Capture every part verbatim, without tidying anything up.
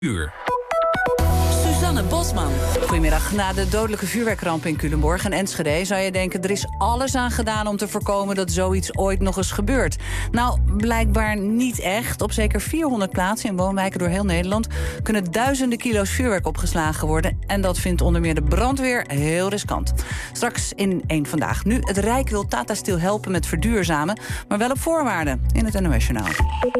Uur. Suzanne Bosman. Goedemiddag. Na de dodelijke vuurwerkramp in Culemborg en Enschede zou je denken, er is alles aan gedaan om te voorkomen dat zoiets ooit nog eens gebeurt. Nou, blijkbaar niet echt. Op zeker vierhonderd plaatsen in woonwijken door heel Nederland kunnen duizenden kilo's vuurwerk opgeslagen worden. En dat vindt onder meer de brandweer heel riskant. Straks in één Vandaag. Nu, het Rijk wil Tata Steel helpen met verduurzamen, maar wel op voorwaarden in het N O S-journaal.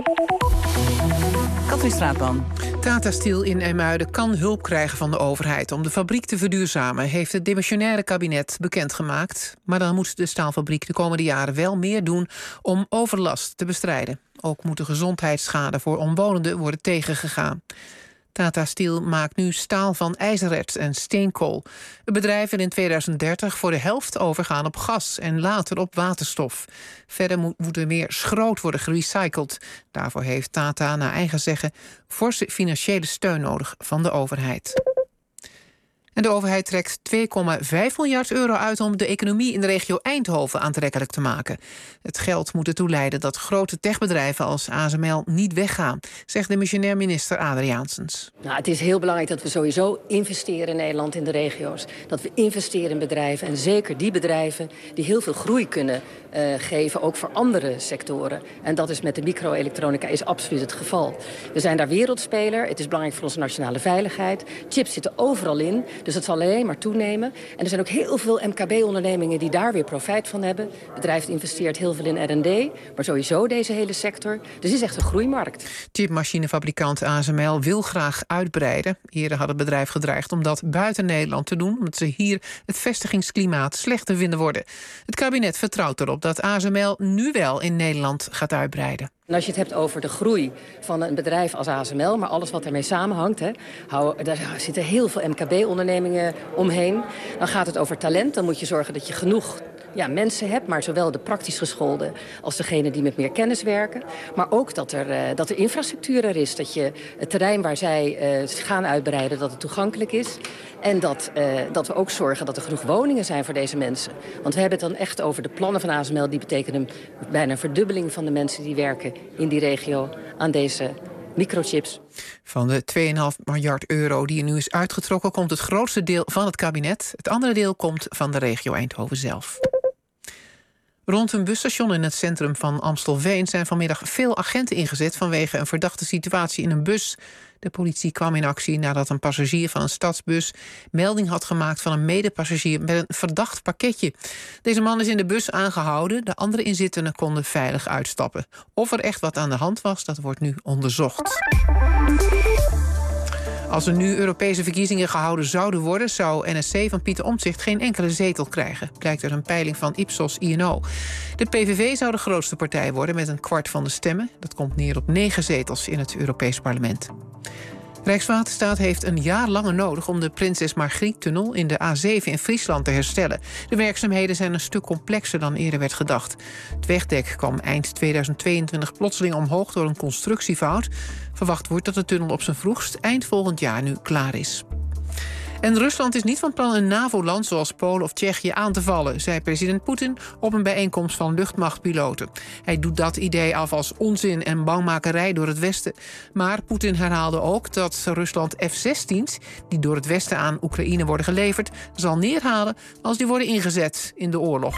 Katrien Straatman. Tata Steel in IJmuiden kan hulp krijgen van de overheid om de fabriek te verduurzamen, heeft het demissionaire kabinet bekendgemaakt. Maar dan moet de staalfabriek de komende jaren wel meer doen om overlast te bestrijden. Ook moet de gezondheidsschade voor omwonenden worden tegengegaan. Tata Steel maakt nu staal van ijzererts en steenkool. Het bedrijf wil in tweeduizend dertig voor de helft overgaan op gas en later op waterstof. Verder moet, moet er meer schroot worden gerecycled. Daarvoor heeft Tata naar eigen zeggen forse financiële steun nodig van de overheid. En de overheid trekt twee komma vijf miljard euro uit om de economie in de regio Eindhoven aantrekkelijk te maken. Het geld moet ertoe leiden dat grote techbedrijven als A S M L niet weggaan, zegt de missionair minister Adriaansens. Nou, het is heel belangrijk dat we sowieso investeren in Nederland, in de regio's. Dat we investeren in bedrijven en zeker die bedrijven die heel veel groei kunnen uh, geven, ook voor andere sectoren. En dat is met de microelektronica is absoluut het geval. We zijn daar wereldspeler, het is belangrijk voor onze nationale veiligheid. Chips zitten overal in. Dus dat zal alleen maar toenemen. En er zijn ook heel veel M K B-ondernemingen die daar weer profijt van hebben. Het bedrijf investeert heel veel in R en D, maar sowieso deze hele sector. Dus het is echt een groeimarkt. Chipmachinefabrikant A S M L wil graag uitbreiden. Eerder had het bedrijf gedreigd om dat buiten Nederland te doen, omdat ze hier het vestigingsklimaat slechter vinden worden. Het kabinet vertrouwt erop dat A S M L nu wel in Nederland gaat uitbreiden. En als je het hebt over de groei van een bedrijf als A S M L, maar alles wat ermee samenhangt, hè, hou, daar zitten heel veel M K B-ondernemingen omheen. Dan gaat het over talent. Dan moet je zorgen dat je genoeg ja, mensen hebt, maar zowel de praktisch gescholden als degene die met meer kennis werken. Maar ook dat er, uh, dat er infrastructuur er is. Dat je het terrein waar zij uh, gaan uitbreiden, dat het toegankelijk is. En dat, uh, dat we ook zorgen dat er genoeg woningen zijn voor deze mensen. Want we hebben het dan echt over de plannen van A S M L. Die betekenen bijna een verdubbeling van de mensen die werken in die regio aan deze microchips. Van de twee komma vijf miljard euro die er nu is uitgetrokken, komt het grootste deel van het kabinet. Het andere deel komt van de regio Eindhoven zelf. Rond een busstation in het centrum van Amstelveen zijn vanmiddag veel agenten ingezet vanwege een verdachte situatie in een bus. De politie kwam in actie nadat een passagier van een stadsbus melding had gemaakt van een medepassagier met een verdacht pakketje. Deze man is in de bus aangehouden. De andere inzittenden konden veilig uitstappen. Of er echt wat aan de hand was, dat wordt nu onderzocht. Als er nu Europese verkiezingen gehouden zouden worden, zou N S C van Pieter Omtzigt geen enkele zetel krijgen, blijkt uit een peiling van Ipsos I N O. De P V V zou de grootste partij worden met een kwart van de stemmen. Dat komt neer op negen zetels in het Europees Parlement. Rijkswaterstaat heeft een jaar langer nodig om de Prinses Margriet-tunnel in de A zeven in Friesland te herstellen. De werkzaamheden zijn een stuk complexer dan eerder werd gedacht. Het wegdek kwam eind tweeduizend tweeëntwintig plotseling omhoog door een constructiefout. Verwacht wordt dat de tunnel op zijn vroegst eind volgend jaar nu klaar is. En Rusland is niet van plan een NAVO-land zoals Polen of Tsjechië aan te vallen, zei president Poetin op een bijeenkomst van luchtmachtpiloten. Hij doet dat idee af als onzin en bangmakerij door het Westen. Maar Poetin herhaalde ook dat Rusland F zestien's, die door het Westen aan Oekraïne worden geleverd, zal neerhalen als die worden ingezet in de oorlog.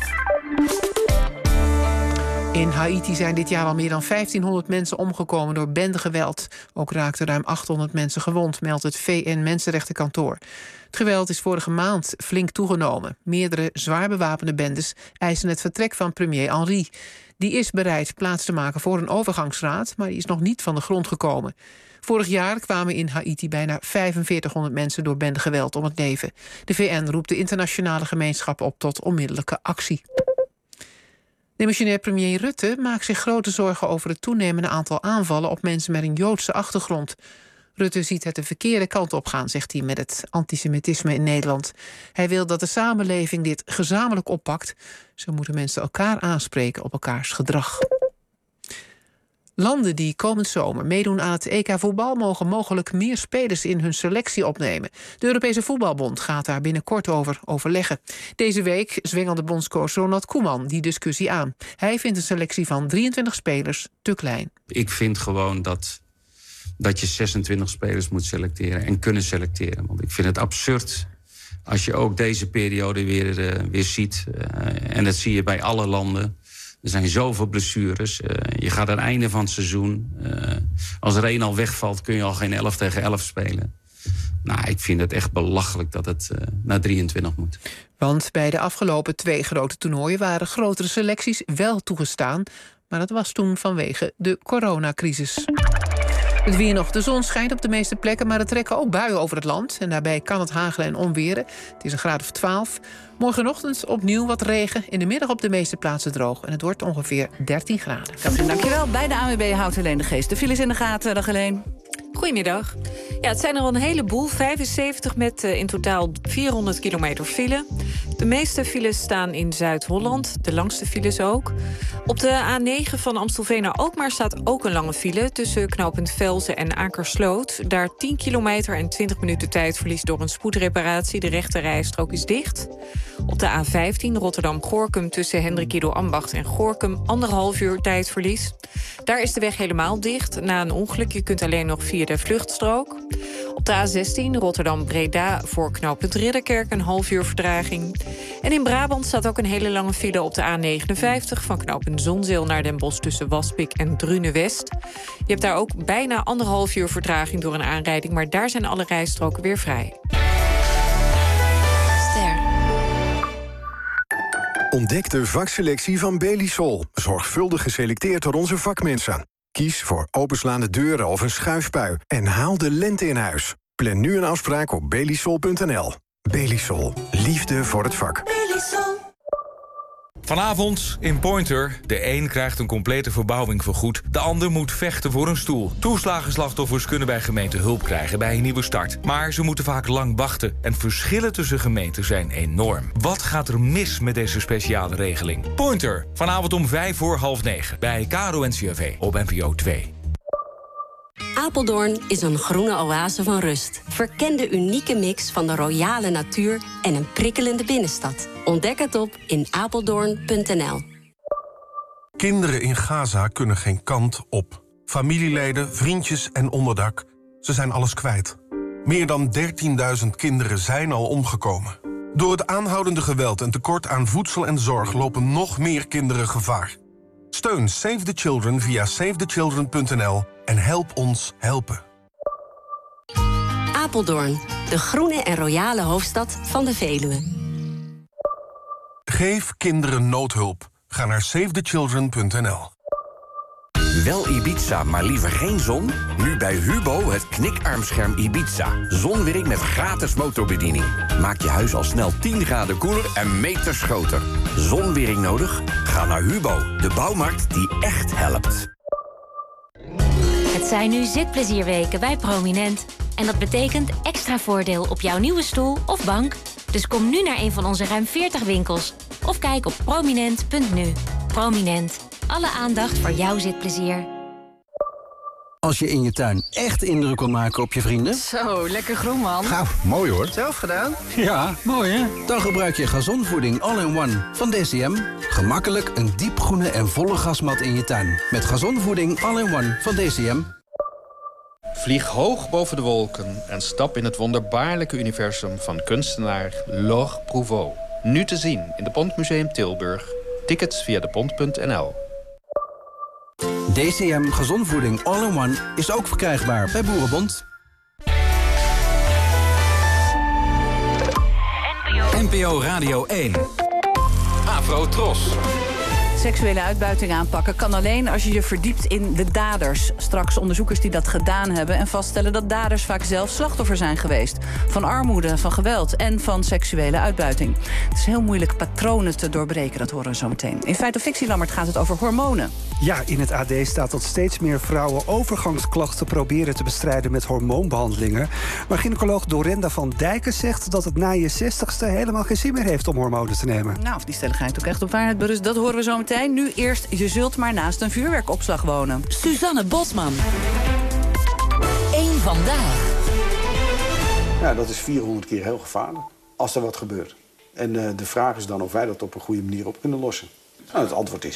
In Haiti zijn dit jaar al meer dan vijftienhonderd mensen omgekomen door bendegeweld. Ook raakten ruim achthonderd mensen gewond, meldt het V N-Mensenrechtenkantoor. Het geweld is vorige maand flink toegenomen. Meerdere zwaar bewapende bendes eisen het vertrek van premier Henry. Die is bereid plaats te maken voor een overgangsraad, maar die is nog niet van de grond gekomen. Vorig jaar kwamen in Haiti bijna vijfenveertighonderd mensen door bendegeweld om het leven. De V N roept de internationale gemeenschap op tot onmiddellijke actie. Demissionair premier Rutte maakt zich grote zorgen over het toenemende aantal aanvallen op mensen met een Joodse achtergrond. Rutte ziet het de verkeerde kant op gaan, zegt hij, met het antisemitisme in Nederland. Hij wil dat de samenleving dit gezamenlijk oppakt. Zo moeten mensen elkaar aanspreken op elkaars gedrag. Landen die komend zomer meedoen aan het E K voetbal mogen mogelijk meer spelers in hun selectie opnemen. De Europese Voetbalbond gaat daar binnenkort over overleggen. Deze week zwengelde bondscoach Ronald Koeman die discussie aan. Hij vindt een selectie van drieëntwintig spelers te klein. Ik vind gewoon dat dat je zesentwintig spelers moet selecteren en kunnen selecteren. Want ik vind het absurd als je ook deze periode weer, uh, weer ziet. Uh, en dat zie je bij alle landen. Er zijn zoveel blessures. Uh, je gaat aan het einde van het seizoen. Uh, als er één al wegvalt, kun je al geen elf tegen elf spelen. Nou, ik vind het echt belachelijk dat het uh, naar drieëntwintig moet. Want bij de afgelopen twee grote toernooien waren grotere selecties wel toegestaan. Maar dat was toen vanwege de coronacrisis. Het weer nog. De zon schijnt op de meeste plekken, maar er trekken ook buien over het land. En daarbij kan het hagelen en onweren. Het is een graad of twaalf. Morgenochtend opnieuw wat regen. In de middag op de meeste plaatsen droog. En het wordt ongeveer dertien graden. Katrien, dankjewel. Bij de A N W B houdt Helene de Geest de files in de gaten. Dag Helene. Goedemiddag. Ja, het zijn er al een heleboel. vijfenzeventig met uh, in totaal vierhonderd kilometer file. De meeste files staan in Zuid-Holland. De langste files ook. Op de A negen van Amstelveen naar Alkmaar staat ook een lange file tussen knooppunt Velzen en Akersloot. Daar tien kilometer en twintig minuten tijdverlies door een spoedreparatie. De rechte rijstrook is dicht. Op de A vijftien Rotterdam-Gorkum tussen Hendrik-Ido-Ambacht en Gorkum anderhalf uur tijdverlies. Daar is de weg helemaal dicht na een ongeluk. Je kunt alleen nog via de vluchtstrook. Op de A zestien Rotterdam-Breda voor knooppunt Ridderkerk een half uur vertraging. En in Brabant staat ook een hele lange file op de A negenenvijftig... van knooppunt Zonzeel naar Den Bosch tussen Waspik en Drunen-West. Je hebt daar ook bijna anderhalf uur vertraging door een aanrijding... maar daar zijn alle rijstroken weer vrij. Ster. Ontdek de vakselectie van Belisol. Zorgvuldig geselecteerd door onze vakmensen. Kies voor openslaande deuren of een schuifpui en haal de lente in huis. Plan nu een afspraak op belisol punt n l. Belisol. Liefde voor het vak. Belisol. Vanavond in Pointer. De een krijgt een complete verbouwing vergoed. De ander moet vechten voor een stoel. Toeslagenslachtoffers kunnen bij gemeenten hulp krijgen bij een nieuwe start. Maar ze moeten vaak lang wachten. En verschillen tussen gemeenten zijn enorm. Wat gaat er mis met deze speciale regeling? Pointer. Vanavond om vijf voor half negen. Bij K R O N C R V op N P O twee. Apeldoorn is een groene oase van rust. Verken de unieke mix van de royale natuur en een prikkelende binnenstad. Ontdek het op in apeldoorn punt n l. Kinderen in Gaza kunnen geen kant op. Familieleden, vriendjes en onderdak, ze zijn alles kwijt. Meer dan dertienduizend kinderen zijn al omgekomen. Door het aanhoudende geweld en tekort aan voedsel en zorg lopen nog meer kinderen gevaar. Steun Save the Children via save the children punt n l en help ons helpen. Apeldoorn, de groene en royale hoofdstad van de Veluwe. Geef kinderen noodhulp. Ga naar save the children punt n l. Wel Ibiza, maar liever geen zon? Nu bij Hubo het knikarmscherm Ibiza. Zonwerk met gratis motorbediening. Maak je huis al snel tien graden koeler en meters groter. Zonwering nodig? Ga naar Hubo, de bouwmarkt die echt helpt. Het zijn nu zitplezierweken bij Prominent. En dat betekent extra voordeel op jouw nieuwe stoel of bank. Dus kom nu naar een van onze ruim veertig winkels. Of kijk op prominent punt n u. Prominent. Alle aandacht voor jouw zitplezier. Als je in je tuin echt indruk wil maken op je vrienden... Zo, lekker groen, man. Gauw, mooi hoor. Zelf gedaan? Ja, mooi hè? Dan gebruik je gazonvoeding all-in-one van D C M. Gemakkelijk een diepgroene en volle gasmat in je tuin. Met gazonvoeding all-in-one van D C M. Vlieg hoog boven de wolken en stap in het wonderbaarlijke universum van kunstenaar Laure Prouveau. Nu te zien in de Pontmuseum Tilburg. Tickets via de pont punt n l. D C M Gezondvoeding All-in-One is ook verkrijgbaar bij Boerenbond. N P O Radio één. Afro Tros. Seksuele uitbuiting aanpakken kan alleen als je je verdiept in de daders. Straks onderzoekers die dat gedaan hebben en vaststellen dat daders vaak zelf slachtoffer zijn geweest. Van armoede, van geweld en van seksuele uitbuiting. Het is heel moeilijk patronen te doorbreken, dat horen we zo meteen. In Feit of Fictie, Lammert, gaat het over hormonen. Ja, in het A D staat dat steeds meer vrouwen overgangsklachten proberen te bestrijden met hormoonbehandelingen. Maar gynaecoloog Dorenda van Dijken zegt dat het na je zestigste helemaal geen zin meer heeft om hormonen te nemen. Nou, of die stelligheid ook echt op waarheid berust, dat horen we zo meteen. Nu eerst, je zult maar naast een vuurwerkopslag wonen. Suzanne Bosman. Eén vandaag. Ja, dat is vierhonderd keer heel gevaarlijk als er wat gebeurt. En uh, de vraag is dan of wij dat op een goede manier op kunnen lossen. Nou, het antwoord is niet.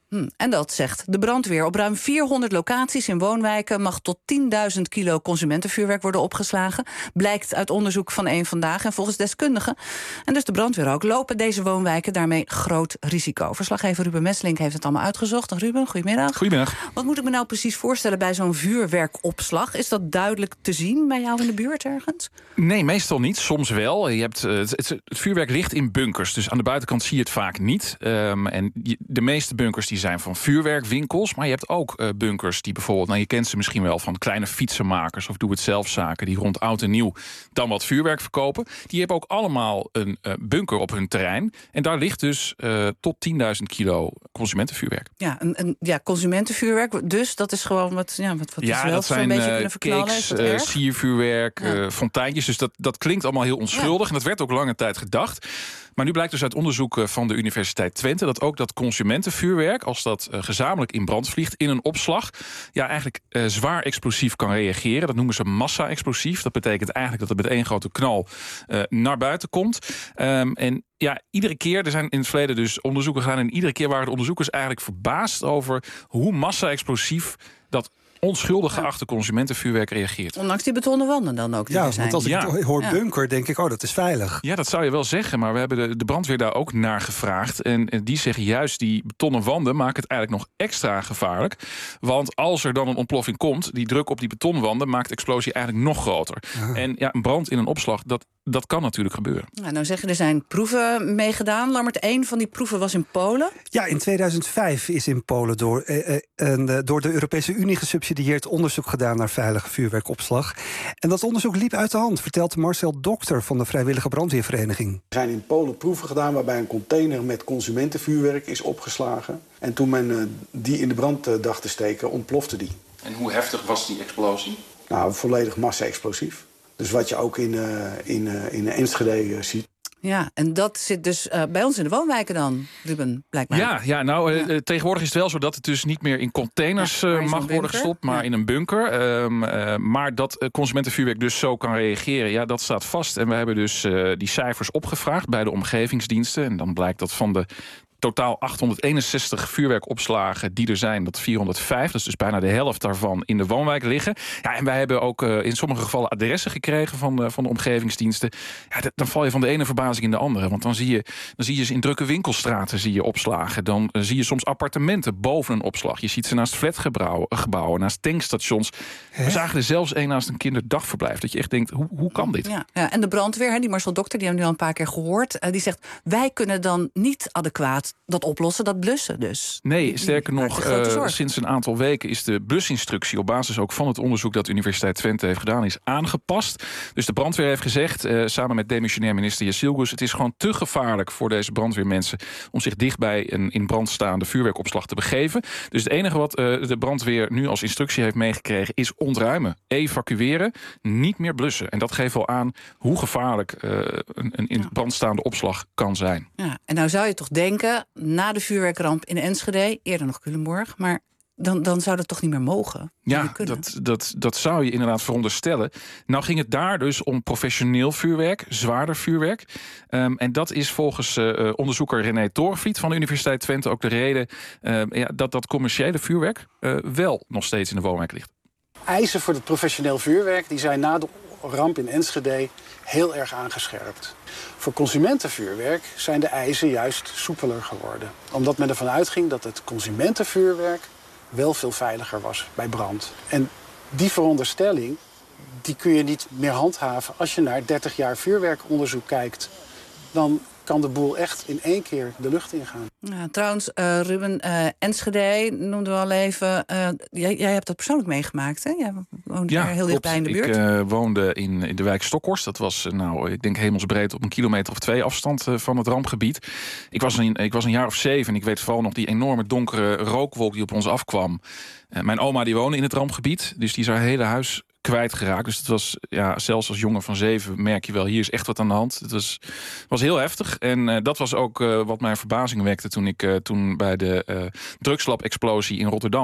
Hm, en dat zegt de brandweer. Op ruim vierhonderd locaties in woonwijken mag tot tienduizend kilo consumentenvuurwerk worden opgeslagen. Blijkt uit onderzoek van Eén Vandaag en volgens deskundigen. En dus de brandweer ook. Lopen deze woonwijken daarmee groot risico? Verslaggever Ruben Messelink heeft het allemaal uitgezocht. Ruben, goedemiddag. Goedemiddag. Wat moet ik me nou precies voorstellen bij zo'n vuurwerkopslag? Is dat duidelijk te zien bij jou in de buurt ergens? Nee, meestal niet. Soms wel. Je hebt, uh, het, het, het vuurwerk ligt in bunkers. Dus aan de buitenkant zie je het vaak niet. Um, en je, de meeste bunkers die zijn van vuurwerkwinkels. Maar je hebt ook uh, bunkers die bijvoorbeeld... nou, je kent ze misschien wel van kleine fietsenmakers of doe-het-zelf-zaken... die rond oud en nieuw dan wat vuurwerk verkopen. Die hebben ook allemaal een uh, bunker op hun terrein. En daar ligt dus uh, tot tienduizend kilo consumentenvuurwerk. Ja, een, een, ja, consumentenvuurwerk. Dus dat is gewoon wat, ja, wat, wat ja, is dat zijn een beetje uh, kunnen verknallen. cakes, uh, siervuurwerk, ja. uh, fonteintjes. Dus dat, dat klinkt allemaal heel onschuldig. Ja. En dat werd ook lange tijd gedacht. Maar nu blijkt dus uit onderzoek van de Universiteit Twente... dat ook dat consumentenvuurwerk, als dat uh, gezamenlijk in brand vliegt... in een opslag, ja, eigenlijk uh, zwaar explosief kan reageren. Dat noemen ze massa-explosief. Dat betekent eigenlijk dat het met één grote knal uh, naar buiten komt. Um, en ja, iedere keer, er zijn in het verleden dus onderzoeken gedaan... en iedere keer waren de onderzoekers eigenlijk verbaasd over... hoe massa-explosief dat onschuldig geachte consumentenvuurwerk reageert. Ondanks die betonnen wanden dan ook. Ja, zijn. want als ik ja. hoor ja. bunker, denk ik, oh, dat is veilig. Ja, dat zou je wel zeggen, maar we hebben de, de brandweer daar ook naar gevraagd. En, en die zeggen juist, die betonnen wanden maken het eigenlijk nog extra gevaarlijk. Want als er dan een ontploffing komt, die druk op die betonwanden maakt de explosie eigenlijk nog groter. Ah. En ja, een brand in een opslag, dat, dat kan natuurlijk gebeuren. Nou, nou zeggen er zijn proeven meegedaan. Lammert, één van die proeven was in Polen. Ja, in tweeduizend vijf is in Polen door, eh, eh, door de Europese Unie gesubsidieerd onderzoek gedaan naar veilige vuurwerkopslag. En dat onderzoek liep uit de hand, vertelt Marcel Dokter van de Vrijwillige Brandweervereniging. Er zijn in Polen proeven gedaan waarbij een container met consumentenvuurwerk is opgeslagen. En toen men uh, die in de brand uh, dacht te steken, ontplofte die. En hoe heftig was die explosie? Nou, volledig massa-explosief. Dus wat je ook in, uh, in, uh, in Enschede uh, ziet. Ja, en dat zit dus uh, bij ons in de woonwijken dan, Ruben, blijkbaar. Ja, ja nou, uh, ja. tegenwoordig is het wel zo dat het dus niet meer in containers uh, mag worden gestopt, maar ja. in een bunker. Um, uh, maar dat uh, consumentenvuurwerk dus zo kan reageren, ja, dat staat vast. En we hebben dus uh, die cijfers opgevraagd bij de omgevingsdiensten. En dan blijkt dat van de totaal achthonderdeenenzestig vuurwerkopslagen die er zijn, dat vierhonderdvijf, dat is dus bijna de helft daarvan, in de woonwijk liggen. Ja, en wij hebben ook uh, in sommige gevallen adressen gekregen van de, van de omgevingsdiensten. Ja, dat, dan val je van de ene verbazing in de andere. Want dan zie je, dan zie je ze in drukke winkelstraten zie je opslagen. Dan uh, zie je soms appartementen boven een opslag. Je ziet ze naast flatgebouwen, gebouwen, naast tankstations. He? We zagen er zelfs een naast een kinderdagverblijf. Dat je echt denkt, hoe, hoe kan dit? Ja, ja, en de brandweer, hè, die Marcel Dokter, die hebben we nu al een paar keer gehoord. Uh, die zegt, wij kunnen dan niet adequaat dat oplossen, dat blussen dus. Nee, sterker nog, uh, sinds een aantal weken is de blusinstructie op basis ook van het onderzoek dat de Universiteit Twente heeft gedaan, is aangepast. Dus de brandweer heeft gezegd, uh, samen met demissionair minister Jacilgus, het is gewoon te gevaarlijk voor deze brandweermensen om zich dicht bij een in brand staande vuurwerkopslag te begeven. Dus het enige wat uh, de brandweer nu als instructie heeft meegekregen is ontruimen, evacueren, niet meer blussen. En dat geeft wel aan hoe gevaarlijk uh, een, een in brand staande opslag kan zijn. Ja, en nou zou je toch denken, na de vuurwerkramp in Enschede, eerder nog Culemborg, maar dan, dan zou dat toch niet meer mogen? Ja, dat, dat, dat zou je inderdaad veronderstellen. Nou ging het daar dus om professioneel vuurwerk, zwaarder vuurwerk. Um, en dat is volgens uh, onderzoeker René Torenvliet van de Universiteit Twente ook de reden uh, ja, dat dat commerciële vuurwerk uh, wel nog steeds in de woonwijk ligt. Eisen voor het professioneel vuurwerk die zijn na de ramp in Enschede heel erg aangescherpt. Voor consumentenvuurwerk zijn de eisen juist soepeler geworden. Omdat men ervan uitging dat het consumentenvuurwerk wel veel veiliger was bij brand. En die veronderstelling die kun je niet meer handhaven als je naar dertig jaar vuurwerkonderzoek kijkt. Dan kan de boel echt in één keer de lucht ingaan. Ja, trouwens, uh, Ruben, uh, Enschede noemden we al even. Uh, jij, jij hebt dat persoonlijk meegemaakt, hè? Jij woonde ja, daar heel dichtbij in de buurt. Ik uh, woonde in, in de wijk Stokhorst. Dat was, uh, nou, ik denk hemelsbreed op een kilometer of twee afstand uh, van het rampgebied. Ik was, een, ik was een jaar of zeven en ik weet vooral nog die enorme donkere rookwolk die op ons afkwam. Uh, mijn oma die woonde in het rampgebied, dus die is haar hele huis kwijtgeraakt. Dus het was, ja, zelfs als jongen van zeven merk je wel, hier is echt wat aan de hand. Het was, was heel heftig. En uh, dat was ook uh, wat mijn verbazing wekte toen ik uh, toen bij de uh, drugslab-explosie in Rotterdam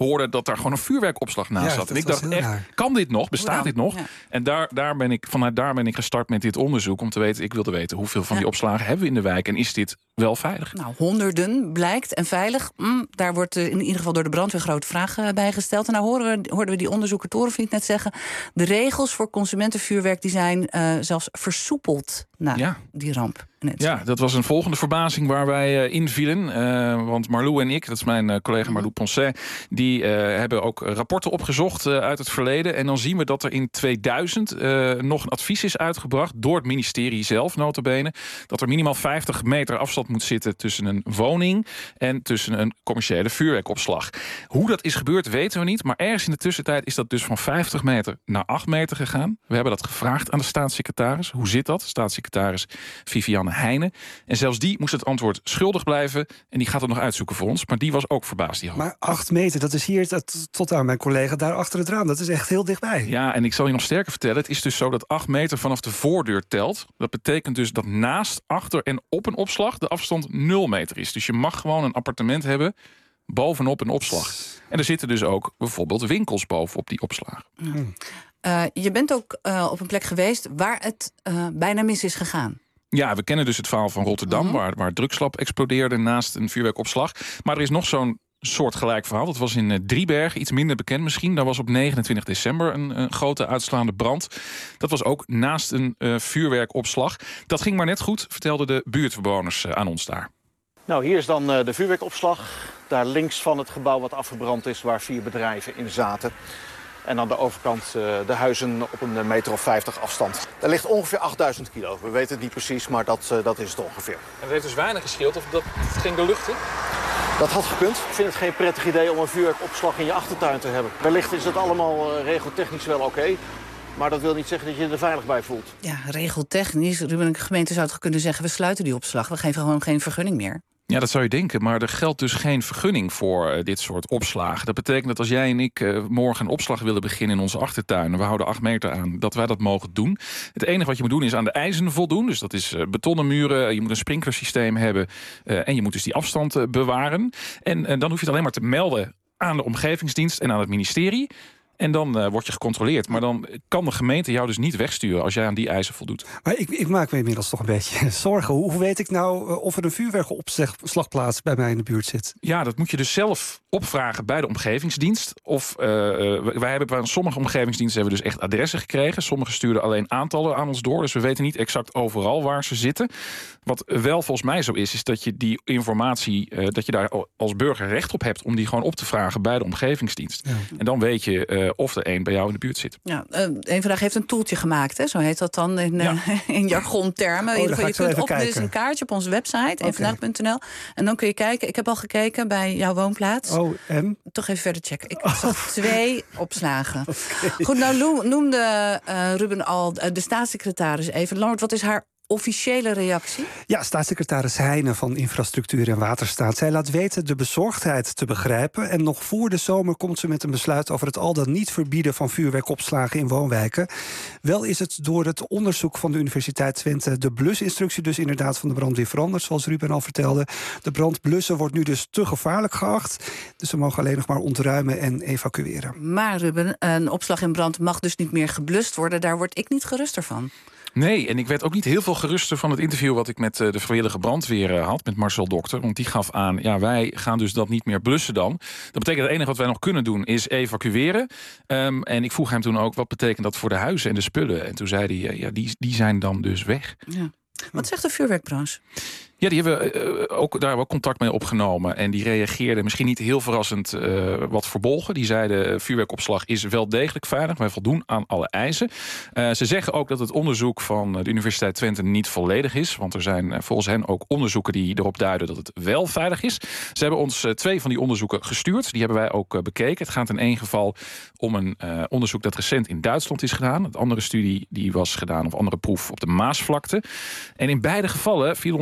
hoorde dat daar gewoon een vuurwerkopslag naast Ja, zat. En dat ik dacht was echt, heel raar. kan dit nog? Bestaat Hoe dit dan? nog? Ja. En daar, daar ben ik, vanuit daar ben ik gestart met dit onderzoek om te weten, ik wilde weten hoeveel van Ja. die opslagen hebben we in de wijk en is dit wel veilig? Nou, honderden blijkt en veilig. Mm, daar wordt uh, in ieder geval door de brandweer grote vragen uh, bij gesteld. En nou horen we, hoorden we die onderzoeker Torenvliet net zeggen, de regels voor consumentenvuurwerk die zijn uh, zelfs versoepeld na Ja. die ramp. Ja, dat was een volgende verbazing waar wij uh, invielen. Uh, want Marlou en ik, dat is mijn uh, collega Marlou Poncet, die uh, hebben ook rapporten opgezocht uh, uit het verleden. En dan zien we dat er in tweeduizend uh, nog een advies is uitgebracht door het ministerie zelf, nota bene, dat er minimaal vijftig meter afstand moet zitten tussen een woning en tussen een commerciële vuurwerkopslag. Hoe dat is gebeurd weten we niet, maar ergens in de tussentijd is dat dus van vijftig meter naar acht meter gegaan. We hebben dat gevraagd aan de staatssecretaris. Hoe zit dat? Staatssecretaris Viviane Heijnen. En zelfs die moest het antwoord schuldig blijven. En die gaat het nog uitzoeken voor ons. Maar die was ook verbaasd. Die maar acht meter, dat is hier dat, tot aan mijn collega daar achter het raam. Dat is echt heel dichtbij. Ja, en ik zal je nog sterker vertellen. Het is dus zo dat acht meter vanaf de voordeur telt. Dat betekent dus dat naast, achter en op een opslag de afstand nul meter is. Dus je mag gewoon een appartement hebben bovenop een opslag. En er zitten dus ook bijvoorbeeld winkels bovenop die opslag. Hmm. Uh, je bent ook uh, op een plek geweest waar het uh, bijna mis is gegaan. Ja, we kennen dus het verhaal van Rotterdam, mm-hmm. waar, waar drugslab explodeerde naast een vuurwerkopslag. Maar er is nog zo'n soortgelijk verhaal. Dat was in uh, Driebergen, iets minder bekend misschien. Daar was op negenentwintig december een, een grote uitslaande brand. Dat was ook naast een uh, vuurwerkopslag. Dat ging maar net goed, vertelden de buurtbewoners uh, aan ons daar. Nou, hier is dan uh, de vuurwerkopslag. Daar links van het gebouw wat afgebrand is, waar vier bedrijven in zaten. En aan de overkant uh, de huizen op een meter of vijftig afstand. Daar ligt ongeveer achtduizend kilo. We weten het niet precies, maar dat, uh, dat is het ongeveer. En het heeft dus weinig gescheeld of dat ging de lucht in? Dat had gekund. Ik vind het geen prettig idee om een vuurwerkopslag in je achtertuin te hebben. Wellicht is het allemaal uh, regeltechnisch wel oké. Okay, maar dat wil niet zeggen dat je er veilig bij voelt. Ja, regeltechnisch. Ruben, een gemeente zou toch kunnen zeggen, we sluiten die opslag. We geven gewoon geen vergunning meer. Ja, dat zou je denken, maar er geldt dus geen vergunning voor uh, dit soort opslagen. Dat betekent dat als jij en ik uh, morgen een opslag willen beginnen in onze achtertuin, en we houden acht meter aan, dat wij dat mogen doen. Het enige wat je moet doen is aan de eisen voldoen. Dus dat is uh, betonnen muren, je moet een sprinklersysteem hebben uh, en je moet dus die afstand uh, bewaren. En uh, dan hoef je het alleen maar te melden aan de omgevingsdienst en aan het ministerie. En dan uh, word je gecontroleerd. Maar dan kan de gemeente jou dus niet wegsturen als jij aan die eisen voldoet. Maar ik, ik maak me inmiddels toch een beetje zorgen. Hoe, hoe weet ik nou uh, of er een vuurwerkopslagplaats bij mij in de buurt zit? Ja, dat moet je dus zelf opvragen bij de omgevingsdienst. Of uh, wij hebben bij sommige omgevingsdiensten hebben we dus echt adressen gekregen. Sommigen stuurden alleen aantallen aan ons door. Dus we weten niet exact overal waar ze zitten. Wat wel volgens mij zo is, is dat je die informatie, uh, dat je daar als burger recht op hebt om die gewoon op te vragen bij de omgevingsdienst. Ja. En dan weet je uh, of er één bij jou in de buurt zit. Ja, uh, een vandaag heeft een toeltje gemaakt, hè? Zo heet dat dan in, uh, ja. in jargontermen. Oh, in je kunt op, er is een kaartje op onze website, okay. één vandaag punt n l. En dan kun je kijken, ik heb al gekeken bij jouw woonplaats. Oh, en? Toch even verder checken. Ik zag twee opslagen. Okay. Goed, nou noemde uh, Ruben al uh, de staatssecretaris even. Lambert, wat is haar officiële reactie? Ja, staatssecretaris Heijnen van Infrastructuur en Waterstaat. Zij laat weten de bezorgdheid te begrijpen. En nog voor de zomer komt ze met een besluit over het al dan niet verbieden van vuurwerkopslagen in woonwijken. Wel is het door het onderzoek van de Universiteit Twente de blusinstructie dus inderdaad van de brandweer veranderd, zoals Ruben al vertelde. De brand blussen wordt nu dus te gevaarlijk geacht. Dus ze mogen alleen nog maar ontruimen en evacueren. Maar Ruben, een opslag in brand mag dus niet meer geblust worden. Daar word ik niet geruster van. Nee, en ik werd ook niet heel veel geruster van het interview wat ik met de vrijwillige brandweer had, met Marcel Dokter. Want die gaf aan, ja, wij gaan dus dat niet meer blussen dan. Dat betekent het enige wat wij nog kunnen doen is evacueren. Um, en ik vroeg hem toen ook, wat betekent dat voor de huizen en de spullen? En toen zei hij, ja, die, die zijn dan dus weg. Ja. Wat zegt de vuurwerkbranche? Ja, die hebben uh, ook daar wel contact mee opgenomen. En die reageerden misschien niet heel verrassend uh, wat verbolgen. Die zeiden, vuurwerkopslag is wel degelijk veilig. Wij voldoen aan alle eisen. Uh, ze zeggen ook dat het onderzoek van de Universiteit Twente niet volledig is. Want er zijn uh, volgens hen ook onderzoeken die erop duiden dat het wel veilig is. Ze hebben ons uh, twee van die onderzoeken gestuurd. Die hebben wij ook uh, bekeken. Het gaat in één geval om een uh, onderzoek dat recent in Duitsland is gedaan. De andere studie die was gedaan, of andere proef, op de Maasvlakte. En in beide gevallen viel ons op dat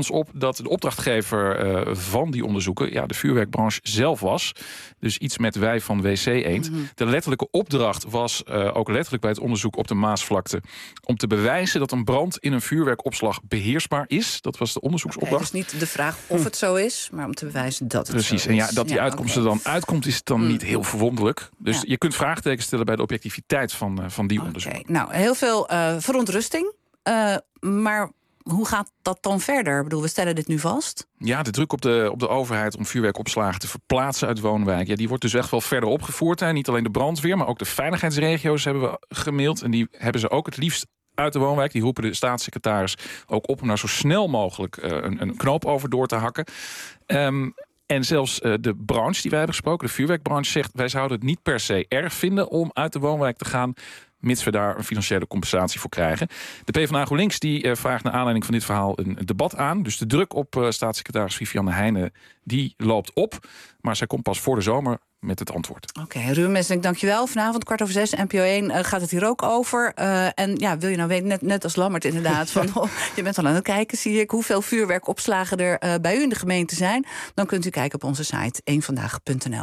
dat de opdrachtgever uh, van die onderzoeken ja, de vuurwerkbranche zelf was. Dus iets met wij van W C Eend. Mm-hmm. De letterlijke opdracht was uh, ook letterlijk bij het onderzoek op de Maasvlakte om te bewijzen dat een brand in een vuurwerkopslag beheersbaar is. Dat was de onderzoeksopdracht. Okay, dus niet de vraag of het zo is, maar om te bewijzen dat het Precies, zo en is. ja, dat die ja, uitkomst okay. er dan uitkomt is dan mm. niet heel verwonderlijk. Dus ja. je kunt vraagtekens stellen bij de objectiviteit van, uh, van die okay. onderzoeken. Nou, heel veel uh, verontrusting. Uh, maar hoe gaat dat dan verder? Ik bedoel, we stellen dit nu vast. Ja, de druk op de, op de overheid om vuurwerkopslagen te verplaatsen uit woonwijken, ja, die wordt dus echt wel verder opgevoerd. Hè. Niet alleen de brandweer, maar ook de veiligheidsregio's hebben we gemaild. En die hebben ze ook het liefst uit de woonwijk. Die roepen de staatssecretaris ook op om daar zo snel mogelijk uh, een, een knoop over door te hakken. Um, En zelfs uh, de branche die wij hebben gesproken, de vuurwerkbranche, zegt wij zouden het niet per se erg vinden om uit de woonwijk te gaan, mits we daar een financiële compensatie voor krijgen. De PvdA GroenLinks die uh, vraagt naar aanleiding van dit verhaal een debat aan. Dus de druk op uh, staatssecretaris Viviane Heijnen die loopt op. Maar zij komt pas voor de zomer met het antwoord. Oké, okay, Ruben Messink, dankjewel. Vanavond kwart over zes, N P O één, uh, gaat het hier ook over. Uh, en ja, wil je nou weten, net, net als Lammert inderdaad, van, oh, je bent al aan het kijken, zie ik, hoeveel vuurwerkopslagen er uh, bij u in de gemeente zijn. Dan kunt u kijken op onze site één vandaag punt n l.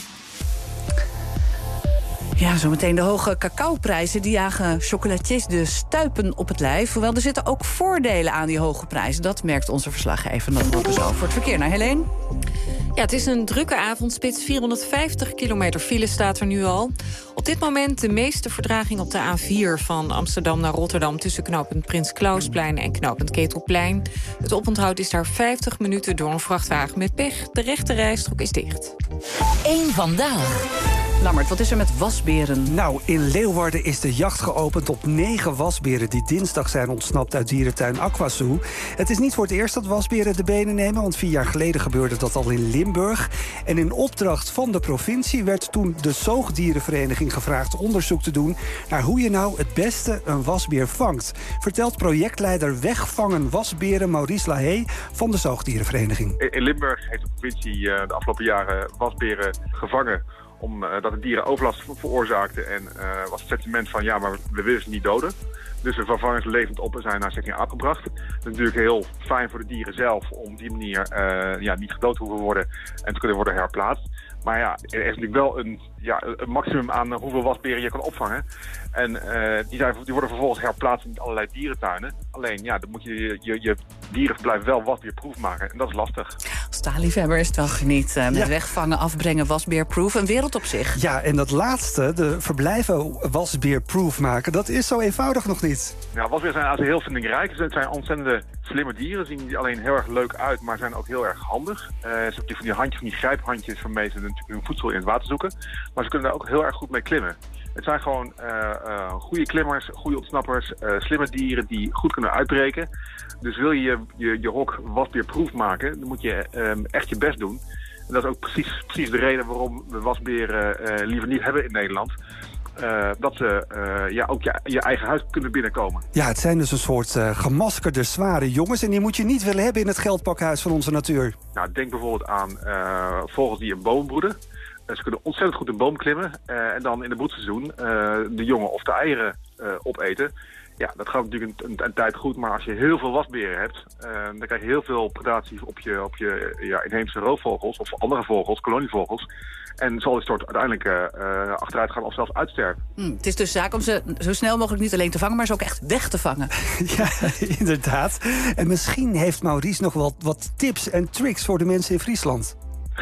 Ja, zometeen de hoge cacaoprijzen. Die jagen chocolatiers de stuipen op het lijf. Hoewel er zitten ook voordelen aan die hoge prijzen. Dat merkt onze verslaggever. Dat wordt dus zo voor het verkeer. Naar Helene. Ja, het is een drukke avondspits. vierhonderdvijftig kilometer file staat er nu al. Op dit moment de meeste vertraging op de A vier van Amsterdam naar Rotterdam, tussen knooppunt Prins Klausplein en knooppunt Ketelplein. Het oponthoud is daar vijftig minuten door een vrachtwagen met pech. De rechte rijstrook is dicht. Eén vandaag. Lammert, wat is er met wasberen? Nou, in Leeuwarden is de jacht geopend op negen wasberen die dinsdag zijn ontsnapt uit dierentuin Aquazoo. Het is niet voor het eerst dat wasberen de benen nemen, want vier jaar geleden gebeurde dat al in Limburg. En in opdracht van de provincie werd toen de Zoogdierenvereniging gevraagd onderzoek te doen naar hoe je nou het beste een wasbeer vangt. Vertelt projectleider Wegvangen Wasberen Maurice Lahey van de Zoogdierenvereniging. In Limburg heeft de provincie uh, de afgelopen jaren wasberen gevangen omdat uh, het dieren overlast veroorzaakten. En uh, was het sentiment van ja, maar we willen ze niet doden. Dus we vervangen ze levend op en zijn naar Stichting Aapgebracht. Dat is natuurlijk heel fijn voor de dieren zelf om op die manier uh, ja, niet gedood te hoeven worden en te kunnen worden herplaatst. Maar ja, er is natuurlijk wel een, ja, een maximum aan hoeveel wasberen je kan opvangen. En uh, die, zijn, die worden vervolgens herplaatst in allerlei dierentuinen. Alleen, ja, dan moet je je, je dierenverblijf wel wasbeerproof maken. En dat is lastig. Als taalliefhebber is het wel geniet. Uh, met ja. wegvangen, afbrengen, wasbeerproof. Een wereld op zich. Ja, en dat laatste, de verblijven wasbeerproof maken, dat is zo eenvoudig nog niet. Ja, wasberen zijn eigenlijk heel vindingrijk. Het zijn ontzettende slimme dieren. Zien die alleen heel erg leuk uit, maar zijn ook heel erg handig. Uh, ze hebben die van die handjes, van die grijphandjes waarmee ze natuurlijk hun voedsel in het water zoeken. Maar ze kunnen daar ook heel erg goed mee klimmen. Het zijn gewoon uh, uh, goede klimmers, goede ontsnappers, uh, slimme dieren die goed kunnen uitbreken. Dus wil je je, je hok wasbeerproof maken, dan moet je um, echt je best doen. En dat is ook precies, precies de reden waarom we wasberen uh, liever niet hebben in Nederland. Uh, dat ze uh, ja, ook je, je eigen huis kunnen binnenkomen. Ja, het zijn dus een soort uh, gemaskerde, zware jongens. En die moet je niet willen hebben in het geldpakhuis van onze natuur. Nou, denk bijvoorbeeld aan uh, vogels die in bomen broeden. Uh, ze kunnen ontzettend goed een boom klimmen. Uh, en dan in het broedseizoen uh, de jongen of de eieren uh, opeten. Ja, dat gaat natuurlijk een, een, een tijd goed. Maar als je heel veel wasberen hebt, uh, dan krijg je heel veel predatie op je, op je ja, inheemse roofvogels of andere vogels, kolonievogels. En zal dit soort uiteindelijk uh, achteruit gaan of zelfs uitsterven. Mm, het is dus zaak om ze zo snel mogelijk niet alleen te vangen, maar ze ook echt weg te vangen. Ja, inderdaad. En misschien heeft Maurice nog wel wat tips en tricks voor de mensen in Friesland.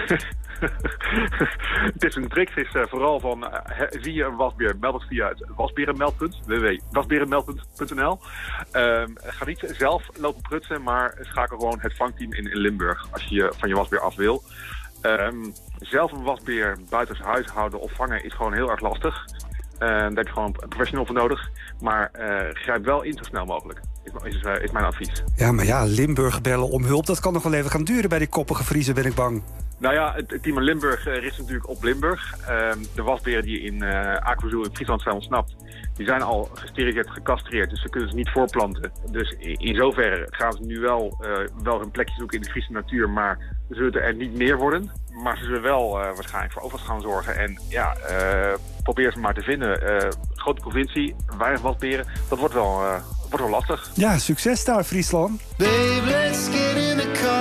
Tips en tricks is uh, vooral van, uh, he, zie je een wasbeer, meld het via het wasberenmeldpunt, w w w punt wasberenmeldpunt punt n l. Uh, ga niet zelf lopen prutsen, maar schakel gewoon het vangteam in, in Limburg als je van je wasbeer af wil. Um, zelf een wasbeer buiten huis houden of vangen is gewoon heel erg lastig. Uh, daar heb je gewoon een professional voor nodig. Maar uh, grijp wel in zo snel mogelijk, is, is, uh, is mijn advies. Ja, maar ja, Limburg bellen om hulp, dat kan nog wel even gaan duren bij die koppige Friezen, ben ik bang. Nou ja, het, het team in Limburg uh, richt natuurlijk op Limburg. Uh, de wasberen die in uh, Aquazoo in Friesland zijn ontsnapt, die zijn al gesteriliseerd, gecastreerd, dus ze kunnen ze niet voorplanten. Dus in, in zoverre gaan ze nu wel, uh, wel hun plekje zoeken in de Friese natuur, maar ze zullen er niet meer worden. Maar ze zullen wel uh, waarschijnlijk voor overlast gaan zorgen. En ja, uh, probeer ze maar te vinden. Uh, grote provincie, weinig wasberen, dat wordt wel, uh, wordt wel lastig. Ja, succes daar, Friesland. Babe, let's get in the car.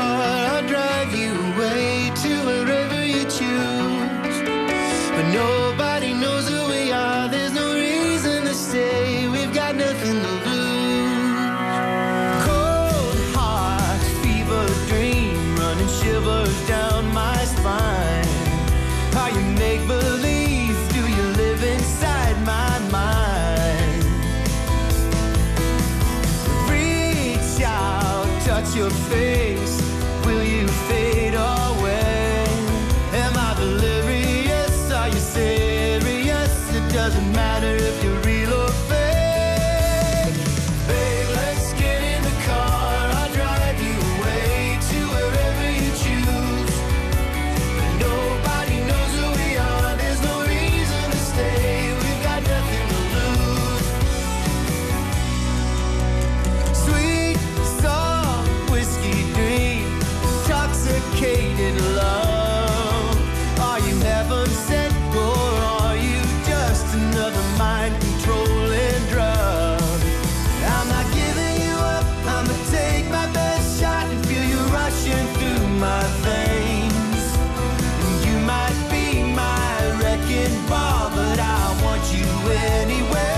at your face, will you fade away? Am I delirious? Are you serious? It doesn't matter if you're real or fake. Babe, let's get in the car. I'll drive you away to wherever you choose. Nobody knows who we are. There's no reason to stay. We've got nothing to lose. Sweet, soft, whiskey dream, intoxicated love. Are you heaven sent or are you just another mind controlling drug? I'm not giving you up. I'ma take my best shot and feel you rushing through my veins. And you might be my wrecking ball, but I want you anyway.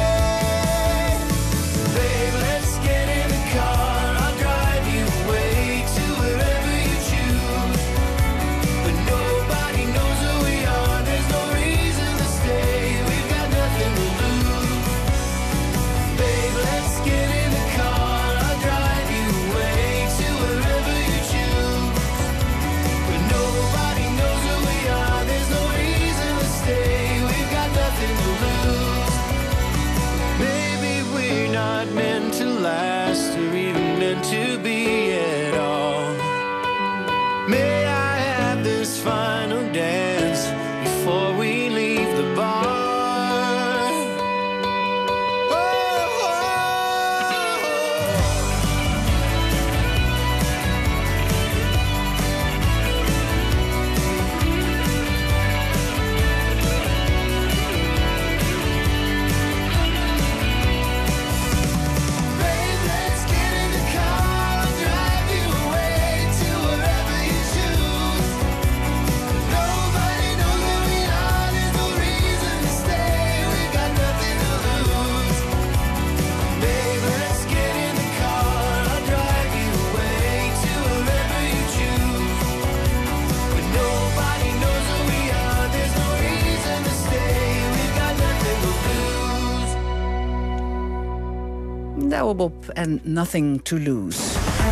Babe, let's get in the car. I'll drive you away to wherever you choose. But nobody knows who we are. There's no reason to stay. We've got nothing to lose. Babe, let's get in the car. I'll drive you away to wherever you choose. But nobody knows who we are. There's no reason to stay. We've got nothing to lose. Maybe we're not meant to last or even meant to be at all. May I have this final dance before we leave the bar? Oh, oh, Babe, let's get in the car. I'll drive you away to wherever you choose. Nobody knows who we are. There's no reason to stay. We've got nothing to lose. Babe, let's get in the car. I'll drive you away to wherever you choose. But nobody knows who we are. There's no reason to stay. We've got nothing to lose. Douwe Bob en Nothing to Lose.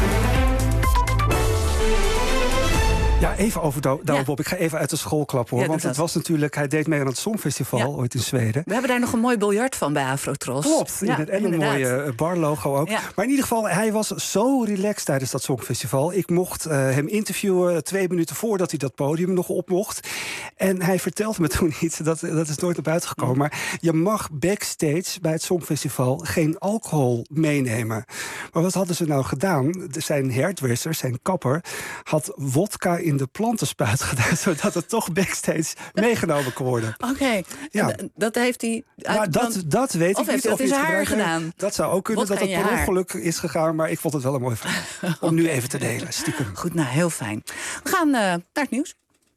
Ja, even over Douwe Douwe Bob. Ik ga even uit de school klappen, hoor. Ja, Want doe het dat. was natuurlijk... Hij deed mee aan het Songfestival, Ja. ooit in Zweden. We hebben daar nog een mooi biljart van bij Afrotros. Klopt, Ja, en een inderdaad. mooie barlogo ook. Ja. Maar in ieder geval, hij was zo relaxed tijdens dat Songfestival. Ik mocht uh, hem interviewen twee minuten voordat hij dat podium nog op mocht. En hij vertelde me toen iets, dat, dat is nooit naar buiten gekomen. Maar je mag backstage bij het Songfestival geen alcohol meenemen. Maar wat hadden ze nou gedaan? Zijn hairdresser, zijn kapper, had wodka in de plantenspuit gedaan, zodat het toch backstage meegenomen kon worden. Oké, Ja. en dat heeft hij... Nou, dat, dat weet Of ik heeft niet. hij dat in hij zijn haar het gebruikt heeft. gedaan? Dat zou ook kunnen, Wodka dat het in je per haar. ongeluk is gegaan. Maar ik vond het wel een mooi verhaal. Om nu even te delen, stiekem. Goed, nou, heel fijn. We gaan uh, naar het nieuws.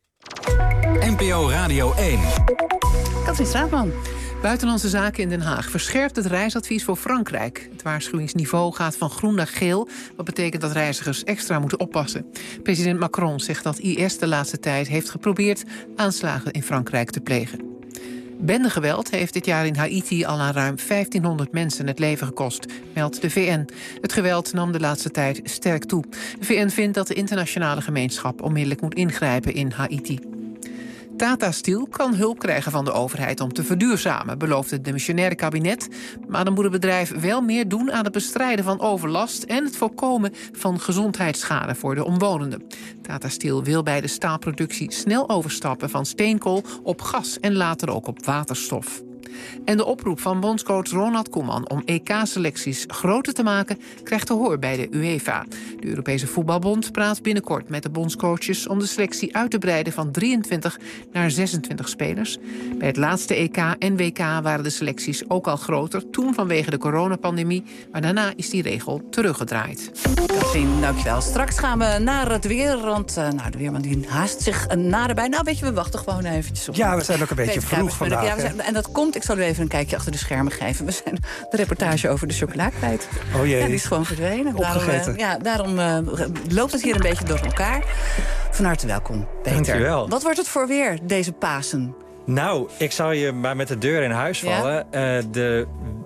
N P O Radio één. Katrien Straatman. Buitenlandse Zaken in Den Haag verscherpt het reisadvies voor Frankrijk. Het waarschuwingsniveau gaat van groen naar geel. Wat betekent dat reizigers extra moeten oppassen. President Macron zegt dat I S de laatste tijd heeft geprobeerd aanslagen in Frankrijk te plegen. Bendegeweld heeft dit jaar in Haïti al aan ruim vijftienhonderd mensen het leven gekost, meldt de V N. Het geweld nam de laatste tijd sterk toe. De V N vindt dat de internationale gemeenschap onmiddellijk moet ingrijpen in Haïti. Tata Steel kan hulp krijgen van de overheid om te verduurzamen, belooft het demissionaire kabinet. Maar dan moet het bedrijf wel meer doen aan het bestrijden van overlast en het voorkomen van gezondheidsschade voor de omwonenden. Tata Steel wil bij de staalproductie snel overstappen van steenkool op gas en later ook op waterstof. En de oproep van bondscoach Ronald Koeman om E K-selecties groter te maken krijgt gehoor bij de UEFA. De Europese Voetbalbond praat binnenkort met de bondscoaches om de selectie uit te breiden van drieëntwintig naar zesentwintig spelers. Bij het laatste E K en W K waren de selecties ook al groter, toen vanwege de coronapandemie, maar daarna is die regel teruggedraaid. Katrien, dankjewel. Straks gaan we naar het weer, want uh, nou, de weerman die haast zich naderbij. Nou, weet je, we wachten gewoon eventjes op. Ja, we zijn ook een beetje Peter vroeg Kuipers. vandaag. Ja, we zijn, en dat komt, ik zal u even een kijkje achter de schermen geven. We zijn de reportage over de chocola kwijt. Oh jee. Ja, die is gewoon verdwenen. Daarom, Opgegeten. uh, ja, daarom uh, loopt het hier een beetje door elkaar. Van harte welkom, Peter. Dankjewel. Wat wordt het voor weer, deze Pasen? Nou, ik zou je maar met de deur in huis vallen. Ja? Uh, de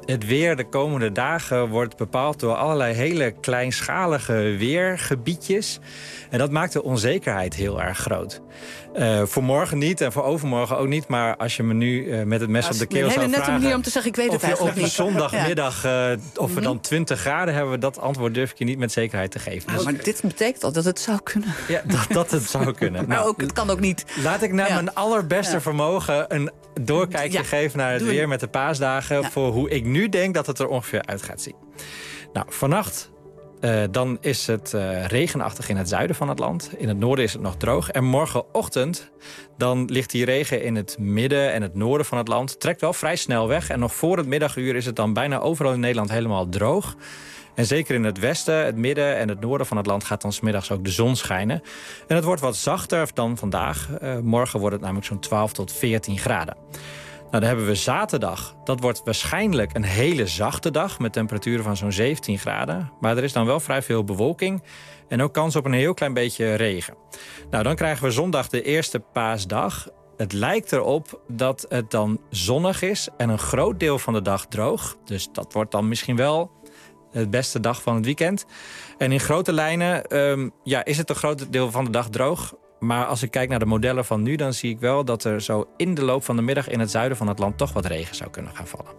het weer de komende dagen wordt bepaald door allerlei hele kleinschalige weergebiedjes. En dat maakt de onzekerheid heel erg groot. Uh, voor morgen niet en voor overmorgen ook niet. Maar als je me nu uh, met het mes ja, op de keel zou vragen... nette manier om te zeggen, ik weet het of je eigenlijk op niet. zondagmiddag uh, of we Mm-hmm. dan twintig graden hebben... dat antwoord durf ik je niet met zekerheid te geven. Ja, maar dit betekent al dat het zou kunnen. Ja, dat, dat het zou kunnen. Maar ook, het kan ook niet. Laat ik naar ja. mijn allerbeste ja. vermogen een doorkijkje ja. geven naar het Doe weer een... met de paasdagen... Ja. voor hoe ik nu denk dat het er ongeveer uit gaat zien. Nou, vannacht uh, dan is het uh, regenachtig in het zuiden van het land. In het noorden is het nog droog. En morgenochtend dan ligt die regen in het midden en het noorden van het land. Trekt wel vrij snel weg. En nog voor het middaguur is het dan bijna overal in Nederland helemaal droog. En zeker in het westen, het midden en het noorden van het land... gaat dan 's middags ook de zon schijnen. En het wordt wat zachter dan vandaag. Uh, morgen wordt het namelijk zo'n twaalf tot veertien graden. Nou, dan hebben we zaterdag. Dat wordt waarschijnlijk een hele zachte dag... met temperaturen van zo'n zeventien graden. Maar er is dan wel vrij veel bewolking... en ook kans op een heel klein beetje regen. Nou, dan krijgen we zondag de eerste paasdag. Het lijkt erop dat het dan zonnig is... en een groot deel van de dag droog. Dus dat wordt dan misschien wel... het beste dag van het weekend. En in grote lijnen um, ja, is het een groot deel van de dag droog. Maar als ik kijk naar de modellen van nu... dan zie ik wel dat er zo in de loop van de middag... in het zuiden van het land toch wat regen zou kunnen gaan vallen.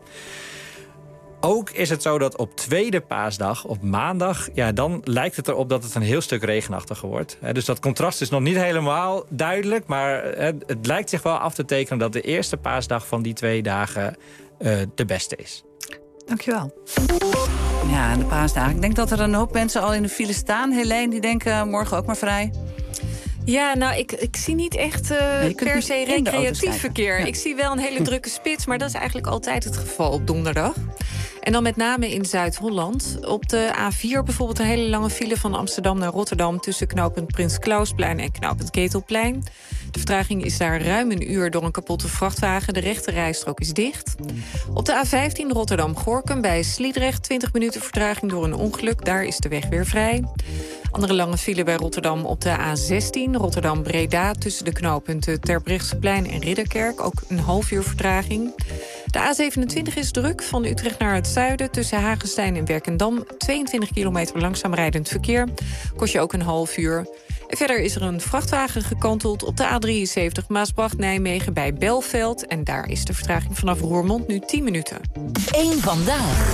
Ook is het zo dat op tweede paasdag, op maandag... ja, dan lijkt het erop dat het een heel stuk regenachtiger wordt. Dus dat contrast is nog niet helemaal duidelijk... maar het lijkt zich wel af te tekenen... dat de eerste paasdag van die twee dagen uh, de beste is. Dankjewel. Ja, de paasdagen. Ik denk dat er een hoop mensen al in de file staan. Helene, die denken morgen ook maar vrij. Ja, nou, ik, ik zie niet echt uh, nee, per se recreatief verkeer. Ja. Ik zie wel een hele drukke spits, maar dat is eigenlijk altijd het geval op donderdag. En dan met name in Zuid-Holland. Op de A vier bijvoorbeeld een hele lange file van Amsterdam naar Rotterdam... tussen knooppunt Prins Klausplein en knooppunt Ketelplein. De vertraging is daar ruim een uur door een kapotte vrachtwagen. De rechte rijstrook is dicht. Op de A vijftien Rotterdam-Gorkum bij Sliedrecht... twintig minuten vertraging door een ongeluk. Daar is de weg weer vrij. Andere lange file bij Rotterdam op de A zestien Rotterdam-Breda... tussen de knooppunten Terbrechtseplein en Ridderkerk. Ook een half uur vertraging. De A zevenentwintig is druk, van Utrecht naar het zuiden... tussen Hagestein en Werkendam. tweeëntwintig kilometer langzaam rijdend verkeer. Kost je ook een half uur. En verder is er een vrachtwagen gekanteld op de A drieënzeventig Maasbracht-Nijmegen bij Belveld. En daar is de vertraging vanaf Roermond nu tien minuten. Eén vandaag.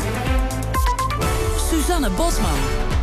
Suzanne Bosman.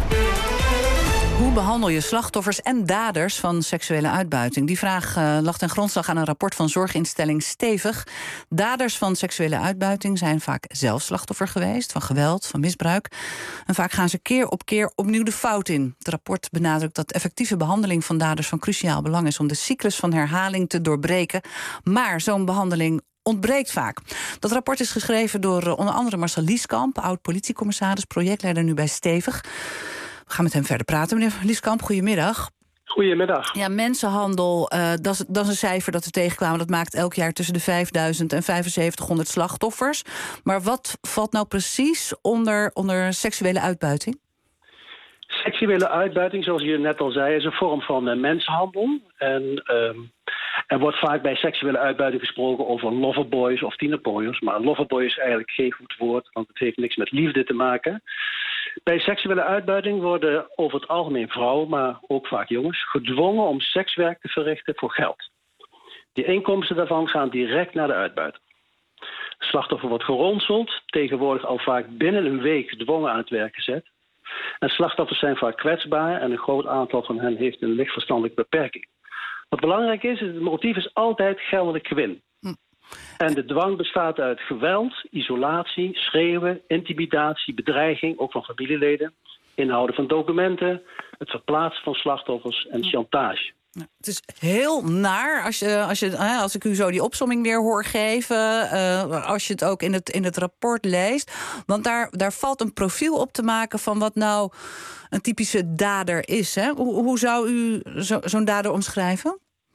Hoe behandel je slachtoffers en daders van seksuele uitbuiting? Die vraag uh, lag ten grondslag aan een rapport van zorginstelling Stevig. Daders van seksuele uitbuiting zijn vaak zelf slachtoffer geweest... van geweld, van misbruik. En vaak gaan ze keer op keer opnieuw de fout in. Het rapport benadrukt dat effectieve behandeling van daders... van cruciaal belang is om de cyclus van herhaling te doorbreken. Maar zo'n behandeling ontbreekt vaak. Dat rapport is geschreven door uh, onder andere Marcel Lieskamp... oud-politiecommissaris, projectleider nu bij Stevig... We gaan met hem verder praten. Meneer Lieskamp, goedemiddag. Goedemiddag. Ja, mensenhandel, uh, dat, is, dat is een cijfer dat we tegenkwamen. Dat maakt elk jaar tussen de vijfduizend en vijfenzeventighonderd slachtoffers. Maar wat valt nou precies onder, onder seksuele uitbuiting? Seksuele uitbuiting, zoals je net al zei, is een vorm van uh, mensenhandel. En um, er wordt vaak bij seksuele uitbuiting gesproken over loverboys of tienerboys. Maar loverboy is eigenlijk geen goed woord, want het heeft niks met liefde te maken. Bij seksuele uitbuiting worden over het algemeen vrouwen, maar ook vaak jongens, gedwongen om sekswerk te verrichten voor geld. Die inkomsten daarvan gaan direct naar de uitbuiter. Het slachtoffer wordt geronseld, tegenwoordig al vaak binnen een week gedwongen aan het werk gezet. En slachtoffers zijn vaak kwetsbaar en een groot aantal van hen heeft een licht verstandelijke beperking. Wat belangrijk is, het motief is altijd geldelijk gewin. Hm. En de dwang bestaat uit geweld, isolatie, schreeuwen, intimidatie, bedreiging, ook van familieleden, inhouden van documenten, het verplaatsen van slachtoffers en chantage. Ja, het is heel naar als, je, als, je, als ik u zo die opsomming weer hoor geven, uh, als je het ook in het, in het rapport leest. Want daar, daar valt een profiel op te maken van wat nou een typische dader is. Hè? Hoe, hoe zou u zo, zo'n dader omschrijven?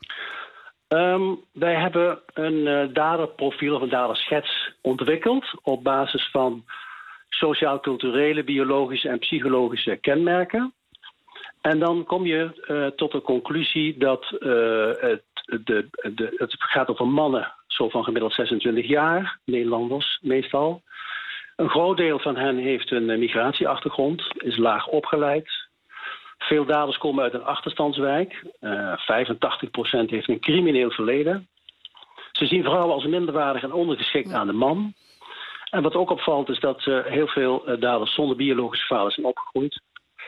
Um, wij hebben een uh, daderprofiel of een daderschets ontwikkeld op basis van sociaal-culturele, biologische en psychologische kenmerken. En dan kom je uh, tot de conclusie dat uh, het, de, de, het gaat over mannen zo van gemiddeld zesentwintig jaar, Nederlanders meestal. Een groot deel van hen heeft een uh, migratieachtergrond, is laag opgeleid. Veel daders komen uit een achterstandswijk. Uh, vijfentachtig procent heeft een crimineel verleden. Ze zien vrouwen als minderwaardig en ondergeschikt aan de man. En wat ook opvalt is dat uh, heel veel uh, daders zonder biologische vader zijn opgegroeid.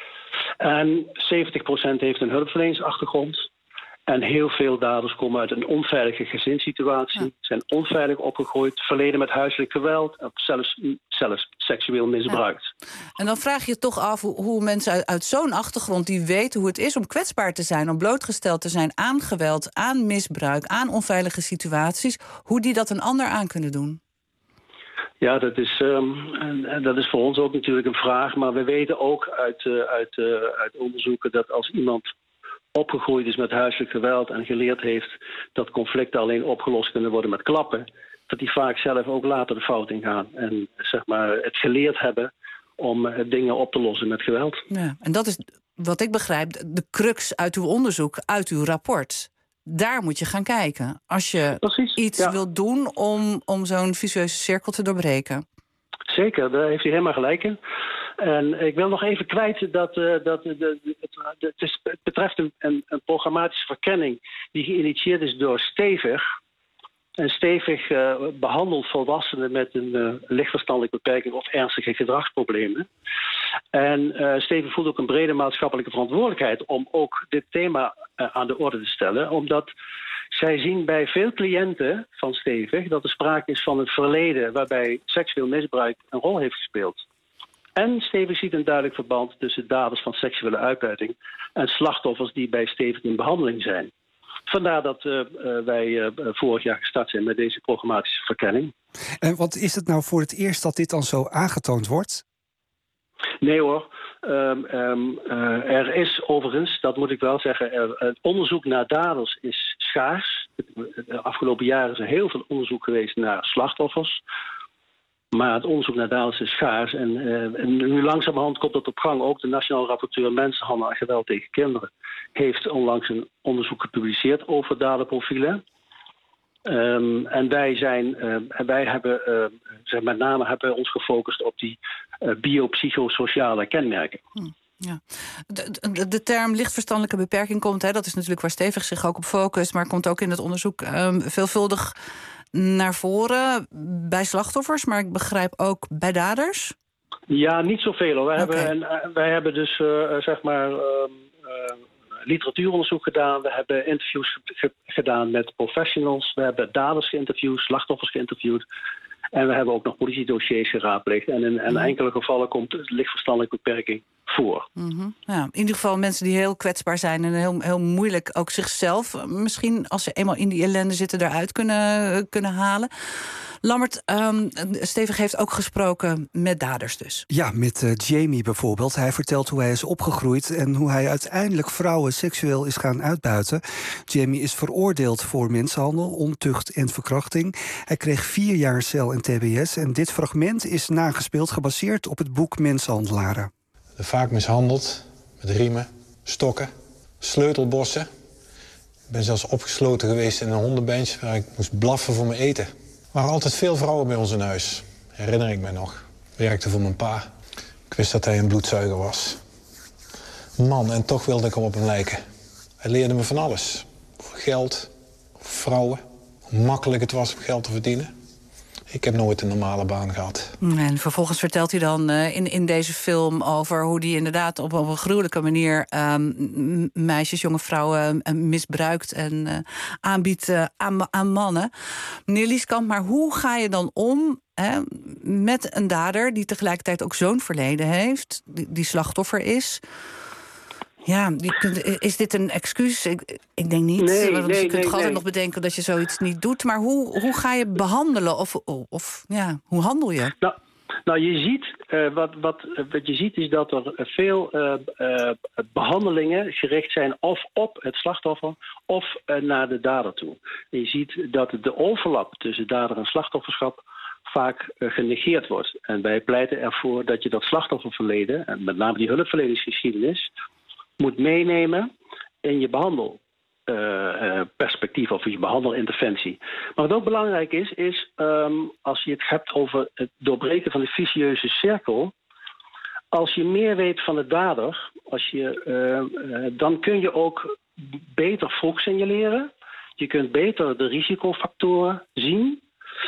En zeventig procent heeft een hulpverleningsachtergrond. En heel veel daders komen uit een onveilige gezinssituatie. Ja. Zijn onveilig opgegroeid, verleden met huiselijk geweld, of zelfs, zelfs seksueel misbruikt. Ja. En dan vraag je je toch af hoe, hoe mensen uit, uit zo'n achtergrond die weten hoe het is om kwetsbaar te zijn, om blootgesteld te zijn aan geweld, aan misbruik, aan onveilige situaties, hoe die dat een ander aan kunnen doen. Ja, dat is, um, en dat is voor ons ook natuurlijk een vraag. Maar we weten ook uit, uh, uit, uh, uit onderzoeken dat als iemand opgegroeid is met huiselijk geweld en geleerd heeft dat conflicten alleen opgelost kunnen worden met klappen, dat die vaak zelf ook later de fout ingaan. En zeg maar het geleerd hebben om uh, dingen op te lossen met geweld. Ja, en dat is wat ik begrijp de crux uit uw onderzoek, uit uw rapport. Daar moet je gaan kijken. Als je Precies, iets ja. wilt doen om, om zo'n vicieuze cirkel te doorbreken. Zeker, daar heeft u helemaal gelijk in. En ik wil nog even kwijt dat, uh, dat uh, de, het, het, is, het betreft een, een, een programmatische verkenning die geïnitieerd is door Stevig. En Stevig uh, behandelt volwassenen met een uh, lichtverstandelijke beperking of ernstige gedragsproblemen. En uh, Stevig voelt ook een brede maatschappelijke verantwoordelijkheid om ook dit thema uh, aan de orde te stellen. Omdat zij zien bij veel cliënten van Stevig dat er sprake is van een verleden waarbij seksueel misbruik een rol heeft gespeeld. En Stevig ziet een duidelijk verband tussen daders van seksuele uitbuiting en slachtoffers die bij Stevig in behandeling zijn. Vandaar dat uh, uh, wij uh, vorig jaar gestart zijn met deze programmatische verkenning. En wat is het nou voor het eerst dat dit dan zo aangetoond wordt? Nee hoor. Um, um, uh, er is overigens, dat moet ik wel zeggen, er, het onderzoek naar daders is schaars. De afgelopen jaren is er heel veel onderzoek geweest naar slachtoffers. Maar het onderzoek naar daders is schaars. En, uh, en nu langzamerhand komt dat op gang. Ook de Nationaal Rapporteur Mensenhandel en Geweld tegen Kinderen heeft onlangs een onderzoek gepubliceerd over daderprofielen. Um, en wij, zijn, uh, wij hebben uh, zeg, met name hebben ons gefocust op die uh, biopsychosociale kenmerken. Hm, ja. de, de, de term lichtverstandelijke beperking komt, hè, dat is natuurlijk waar Stevig zich ook op focust, maar komt ook in het onderzoek um, veelvuldig naar voren bij slachtoffers, maar ik begrijp ook bij daders? Ja, niet zoveel hoor. Wij, okay. hebben, en, wij hebben dus uh, zeg maar uh, uh, literatuuronderzoek gedaan. We hebben interviews ge- gedaan met professionals. We hebben daders geïnterviewd, slachtoffers geïnterviewd. En we hebben ook nog politiedossiers geraadpleegd. En in, in enkele gevallen komt de lichtverstandelijke beperking voor. Mm-hmm. Ja, in ieder geval mensen die heel kwetsbaar zijn en heel, heel moeilijk ook zichzelf misschien als ze eenmaal in die ellende zitten eruit kunnen, kunnen halen. Lambert, um, Stevig heeft ook gesproken met daders dus. Ja, met uh, Jamie bijvoorbeeld. Hij vertelt hoe hij is opgegroeid en hoe hij uiteindelijk vrouwen seksueel is gaan uitbuiten. Jamie is veroordeeld voor mensenhandel, ontucht en verkrachting. Hij kreeg vier jaar cel en T B S en dit fragment is nagespeeld gebaseerd op het boek Mensenhandelaren. Vaak mishandeld, met riemen, stokken, sleutelbossen. Ik ben zelfs opgesloten geweest in een hondenbench waar ik moest blaffen voor mijn eten. Er waren altijd veel vrouwen bij ons in huis, herinner ik me nog. Ik werkte voor mijn pa. Ik wist dat hij een bloedzuiger was. Man, en toch wilde ik hem op hem lijken. Hij leerde me van alles. Over geld, over vrouwen, hoe makkelijk het was om geld te verdienen. Ik heb nooit een normale baan gehad. En vervolgens vertelt hij dan uh, in, in deze film over hoe hij inderdaad op, op een gruwelijke manier um, meisjes, jonge vrouwen uh, misbruikt en uh, aanbiedt uh, aan, aan mannen. Meneer Lieskamp, maar hoe ga je dan om hè, met een dader die tegelijkertijd ook zo'n verleden heeft, die, die slachtoffer is? Ja, is dit een excuus? Ik, ik denk niet. Nee, Want nee, je kunt nee, toch altijd nee. nog bedenken dat je zoiets niet doet. Maar hoe, hoe ga je behandelen? Of, of ja, hoe handel je? Nou, nou je ziet, uh, wat, wat, uh, wat je ziet is dat er veel uh, uh, behandelingen gericht zijn of op het slachtoffer of uh, naar de dader toe. En je ziet dat de overlap tussen dader en slachtofferschap vaak uh, genegeerd wordt. En wij pleiten ervoor dat je dat slachtofferverleden, en met name die hulpverleningsgeschiedenis, moet meenemen in je behandel, uh, perspectief of je behandelinterventie. Maar wat ook belangrijk is, is um, als je het hebt over het doorbreken van de vicieuze cirkel. Als je meer weet van de dader, als je, uh, uh, dan kun je ook beter vroeg signaleren. Je kunt beter de risicofactoren zien.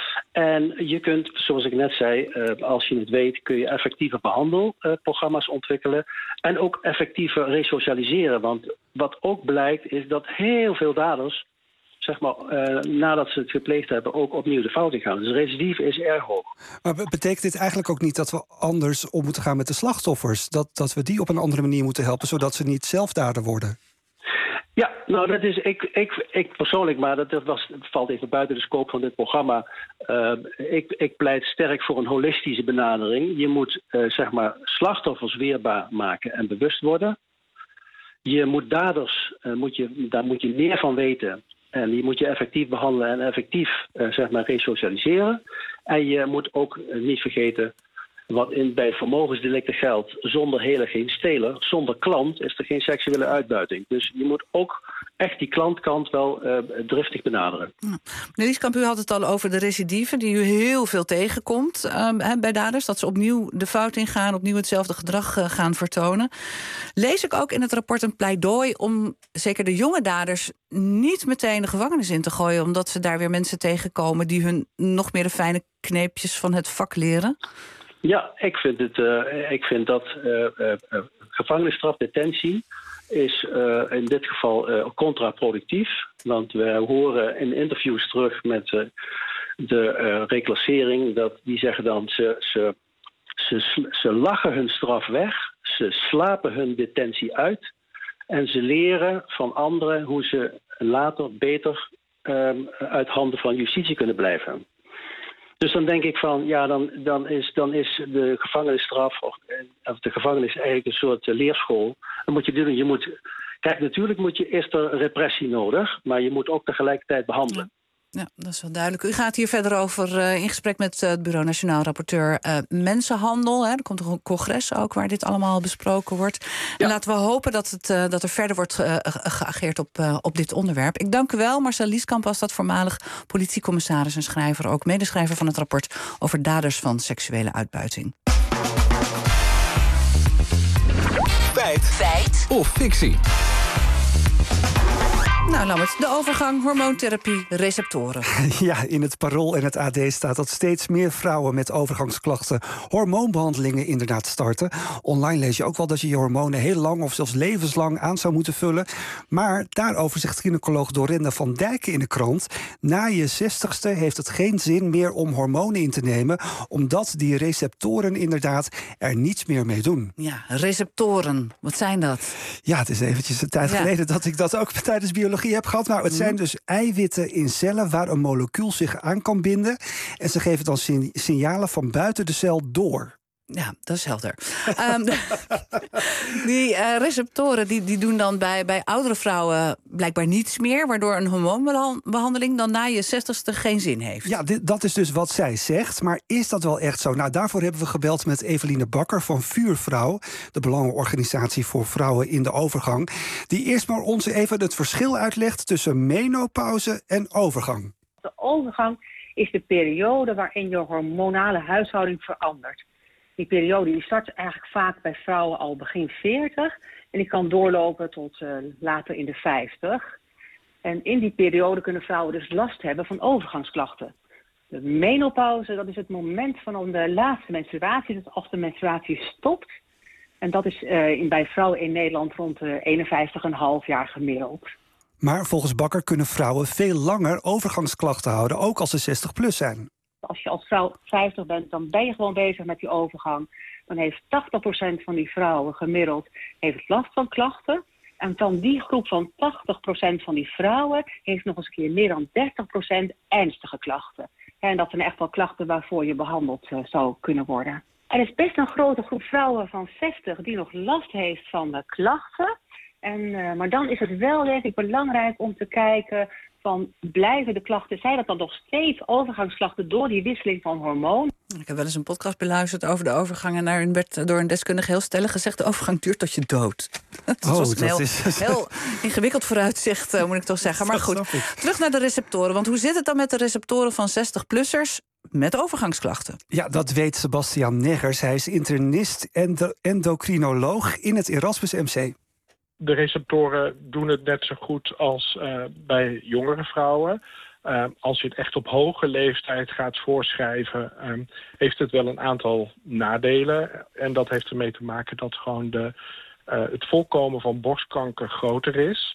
En je kunt, zoals ik net zei, uh, als je het weet, kun je effectieve behandelprogramma's uh, ontwikkelen. En ook effectiever resocialiseren. Want wat ook blijkt, is dat heel veel daders, zeg maar, uh, nadat ze het gepleegd hebben, ook opnieuw de fout in gaan. Dus de recidive is erg hoog. Maar betekent dit eigenlijk ook niet dat we anders om moeten gaan met de slachtoffers? Dat, dat we die op een andere manier moeten helpen, zodat ze niet zelf dader worden? Ja, nou dat is ik, ik, ik persoonlijk, maar dat, dat, was, dat valt even buiten de scope van dit programma. Uh, ik, ik pleit sterk voor een holistische benadering. Je moet uh, zeg maar slachtoffers weerbaar maken en bewust worden. Je moet daders, uh, moet je, daar moet je meer van weten. En die moet je effectief behandelen en effectief uh, zeg maar resocialiseren. En je moet ook uh, niet vergeten, wat in, bij vermogensdelicten geldt, zonder hele geen steler, zonder klant is er geen seksuele uitbuiting. Dus je moet ook echt die klantkant wel uh, driftig benaderen. Ja. Meneer Lieskamp, u had het al over de recidive die u heel veel tegenkomt uh, bij daders. Dat ze opnieuw de fout ingaan, opnieuw hetzelfde gedrag uh, gaan vertonen. Lees ik ook in het rapport een pleidooi om zeker de jonge daders niet meteen de gevangenis in te gooien, omdat ze daar weer mensen tegenkomen die hun nog meer de fijne kneepjes van het vak leren? Ja, ik vind, het, uh, ik vind dat uh, uh, gevangenisstraf, detentie is uh, in dit geval uh, contraproductief. Want we horen in interviews terug met uh, de uh, reclassering dat die zeggen dan ze, ze, ze, ze lachen hun straf weg, ze slapen hun detentie uit en ze leren van anderen hoe ze later beter um, uit handen van justitie kunnen blijven. Dus dan denk ik van, ja, dan, dan, is, dan is de gevangenisstraf, of, of de gevangenis eigenlijk een soort uh, leerschool. Dan moet je doen, je moet, kijk, natuurlijk moet je, is er repressie nodig, maar je moet ook tegelijkertijd behandelen. Ja, dat is wel duidelijk. U gaat hier verder over uh, in gesprek met uh, het Bureau Nationaal Rapporteur uh, Mensenhandel. Hè. Er komt een congres ook waar dit allemaal besproken wordt. Ja. En laten we hopen dat, het, uh, dat er verder wordt uh, geageerd op, uh, op dit onderwerp. Ik dank u wel. Marcel Lieskamp was dat, voormalig politiecommissaris en schrijver, ook medeschrijver van het rapport over daders van seksuele uitbuiting. Feit. Feit. Of fictie. Nou, Lambert, de overgang hormoontherapie receptoren. Ja, in het Parool en het A D staat dat steeds meer vrouwen met overgangsklachten hormoonbehandelingen inderdaad starten. Online lees je ook wel dat je je hormonen heel lang of zelfs levenslang aan zou moeten vullen. Maar daarover zegt gynaecoloog Dorenda van Dijken in de krant: na je zestigste heeft het geen zin meer om hormonen in te nemen, omdat die receptoren inderdaad er niets meer mee doen. Ja, receptoren, wat zijn dat? Ja, het is eventjes een tijd ja. geleden dat ik dat ook tijdens biologie heb gehad. Nou, het zijn dus eiwitten in cellen waar een molecuul zich aan kan binden. En ze geven dan signalen van buiten de cel door. Ja, dat is helder. um, die uh, receptoren die, die doen dan bij, bij oudere vrouwen blijkbaar niets meer, waardoor een hormoonbehandeling dan na je zestigste geen zin heeft. Ja, dit, dat is dus wat zij zegt. Maar is dat wel echt zo? Nou, daarvoor hebben we gebeld met Eveline Bakker van Vuurvrouw, de belangenorganisatie voor vrouwen in de overgang, die eerst maar ons even het verschil uitlegt tussen menopauze en overgang. De overgang is de periode waarin je hormonale huishouding verandert. Die periode die start eigenlijk vaak bij vrouwen al begin veertig. En die kan doorlopen tot uh, later in de vijftig. En in die periode kunnen vrouwen dus last hebben van overgangsklachten. De menopauze, dat is het moment van de laatste menstruatie, dat als de menstruatie stopt. En dat is uh, in, bij vrouwen in Nederland rond uh, eenenvijftig komma vijf jaar gemiddeld. Maar volgens Bakker kunnen vrouwen veel langer overgangsklachten houden, ook als ze zestig plus zijn. Als je als vrouw vijftig bent, dan ben je gewoon bezig met die overgang. Dan heeft tachtig procent van die vrouwen gemiddeld heeft last van klachten. En van die groep van tachtig procent van die vrouwen heeft nog eens een keer meer dan dertig procent ernstige klachten. En dat zijn echt wel klachten waarvoor je behandeld uh, zou kunnen worden. Er is best een grote groep vrouwen van zestig die nog last heeft van de klachten. En, uh, maar dan is het wel denk ik belangrijk om te kijken van blijven de klachten, zijn dat dan nog steeds overgangsklachten door die wisseling van hormoon? Ik heb wel eens een podcast beluisterd over de overgangen naar een werd door een deskundige heel stellig gezegd: de overgang duurt tot je dood. Dat Oh, was een dat heel, is- heel ingewikkeld vooruitzicht, uh, moet ik toch zeggen. Maar goed, terug naar de receptoren. Want hoe zit het dan met de receptoren van zestig-plussers met overgangsklachten? Ja, dat weet Sebastian Neggers. Hij is internist en endo- endocrinoloog in het Erasmus M C. De receptoren doen het net zo goed als uh, bij jongere vrouwen. Uh, als je het echt op hoge leeftijd gaat voorschrijven, um, heeft het wel een aantal nadelen. En dat heeft ermee te maken dat gewoon de, uh, het voorkomen van borstkanker groter is.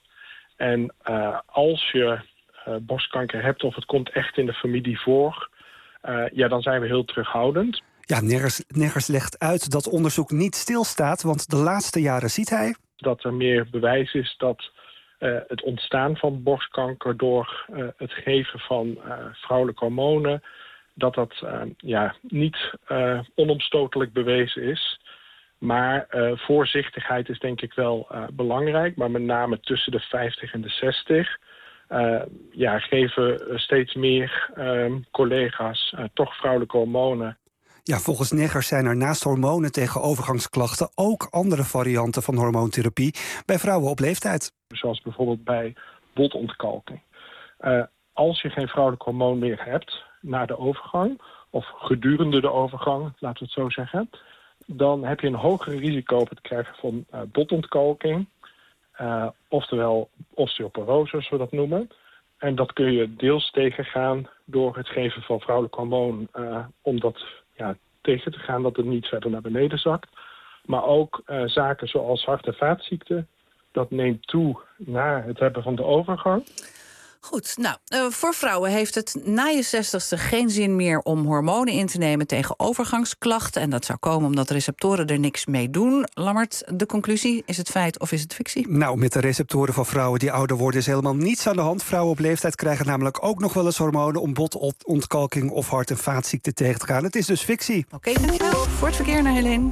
En uh, als je uh, borstkanker hebt of het komt echt in de familie voor, uh, ja, dan zijn we heel terughoudend. Ja, Neggers, Neggers legt uit dat onderzoek niet stilstaat, want de laatste jaren ziet hij Dat er meer bewijs is dat uh, het ontstaan van borstkanker door uh, het geven van uh, vrouwelijke hormonen, dat dat uh, ja, niet uh, onomstotelijk bewezen is. Maar uh, voorzichtigheid is denk ik wel uh, belangrijk, maar met name tussen de vijftig en de zestig. Uh, ja, geven steeds meer uh, collega's uh, toch vrouwelijke hormonen. Ja, volgens Neggers zijn er naast hormonen tegen overgangsklachten ook andere varianten van hormoontherapie bij vrouwen op leeftijd. Zoals bijvoorbeeld bij botontkalking. Uh, als je geen vrouwelijk hormoon meer hebt na de overgang, of gedurende de overgang, laten we het zo zeggen, dan heb je een hoger risico op het krijgen van uh, botontkalking, uh, oftewel osteoporose, zoals we dat noemen. En dat kun je deels tegengaan door het geven van vrouwelijk hormoon, uh, om dat ja, tegen te gaan dat het niet verder naar beneden zakt. Maar ook uh, zaken zoals hart- en vaatziekten, dat neemt toe na het hebben van de overgang. Goed, nou, uh, voor vrouwen heeft het na je zestigste geen zin meer om hormonen in te nemen tegen overgangsklachten. En dat zou komen omdat de receptoren er niks mee doen. Lammert, de conclusie, is het feit of is het fictie? Nou, met de receptoren van vrouwen die ouder worden is helemaal niets aan de hand. Vrouwen op leeftijd krijgen namelijk ook nog wel eens hormonen om botontkalking of hart- en vaatziekten tegen te gaan. Het is dus fictie. Oké, okay, dankjewel. Voor het verkeer naar Helene.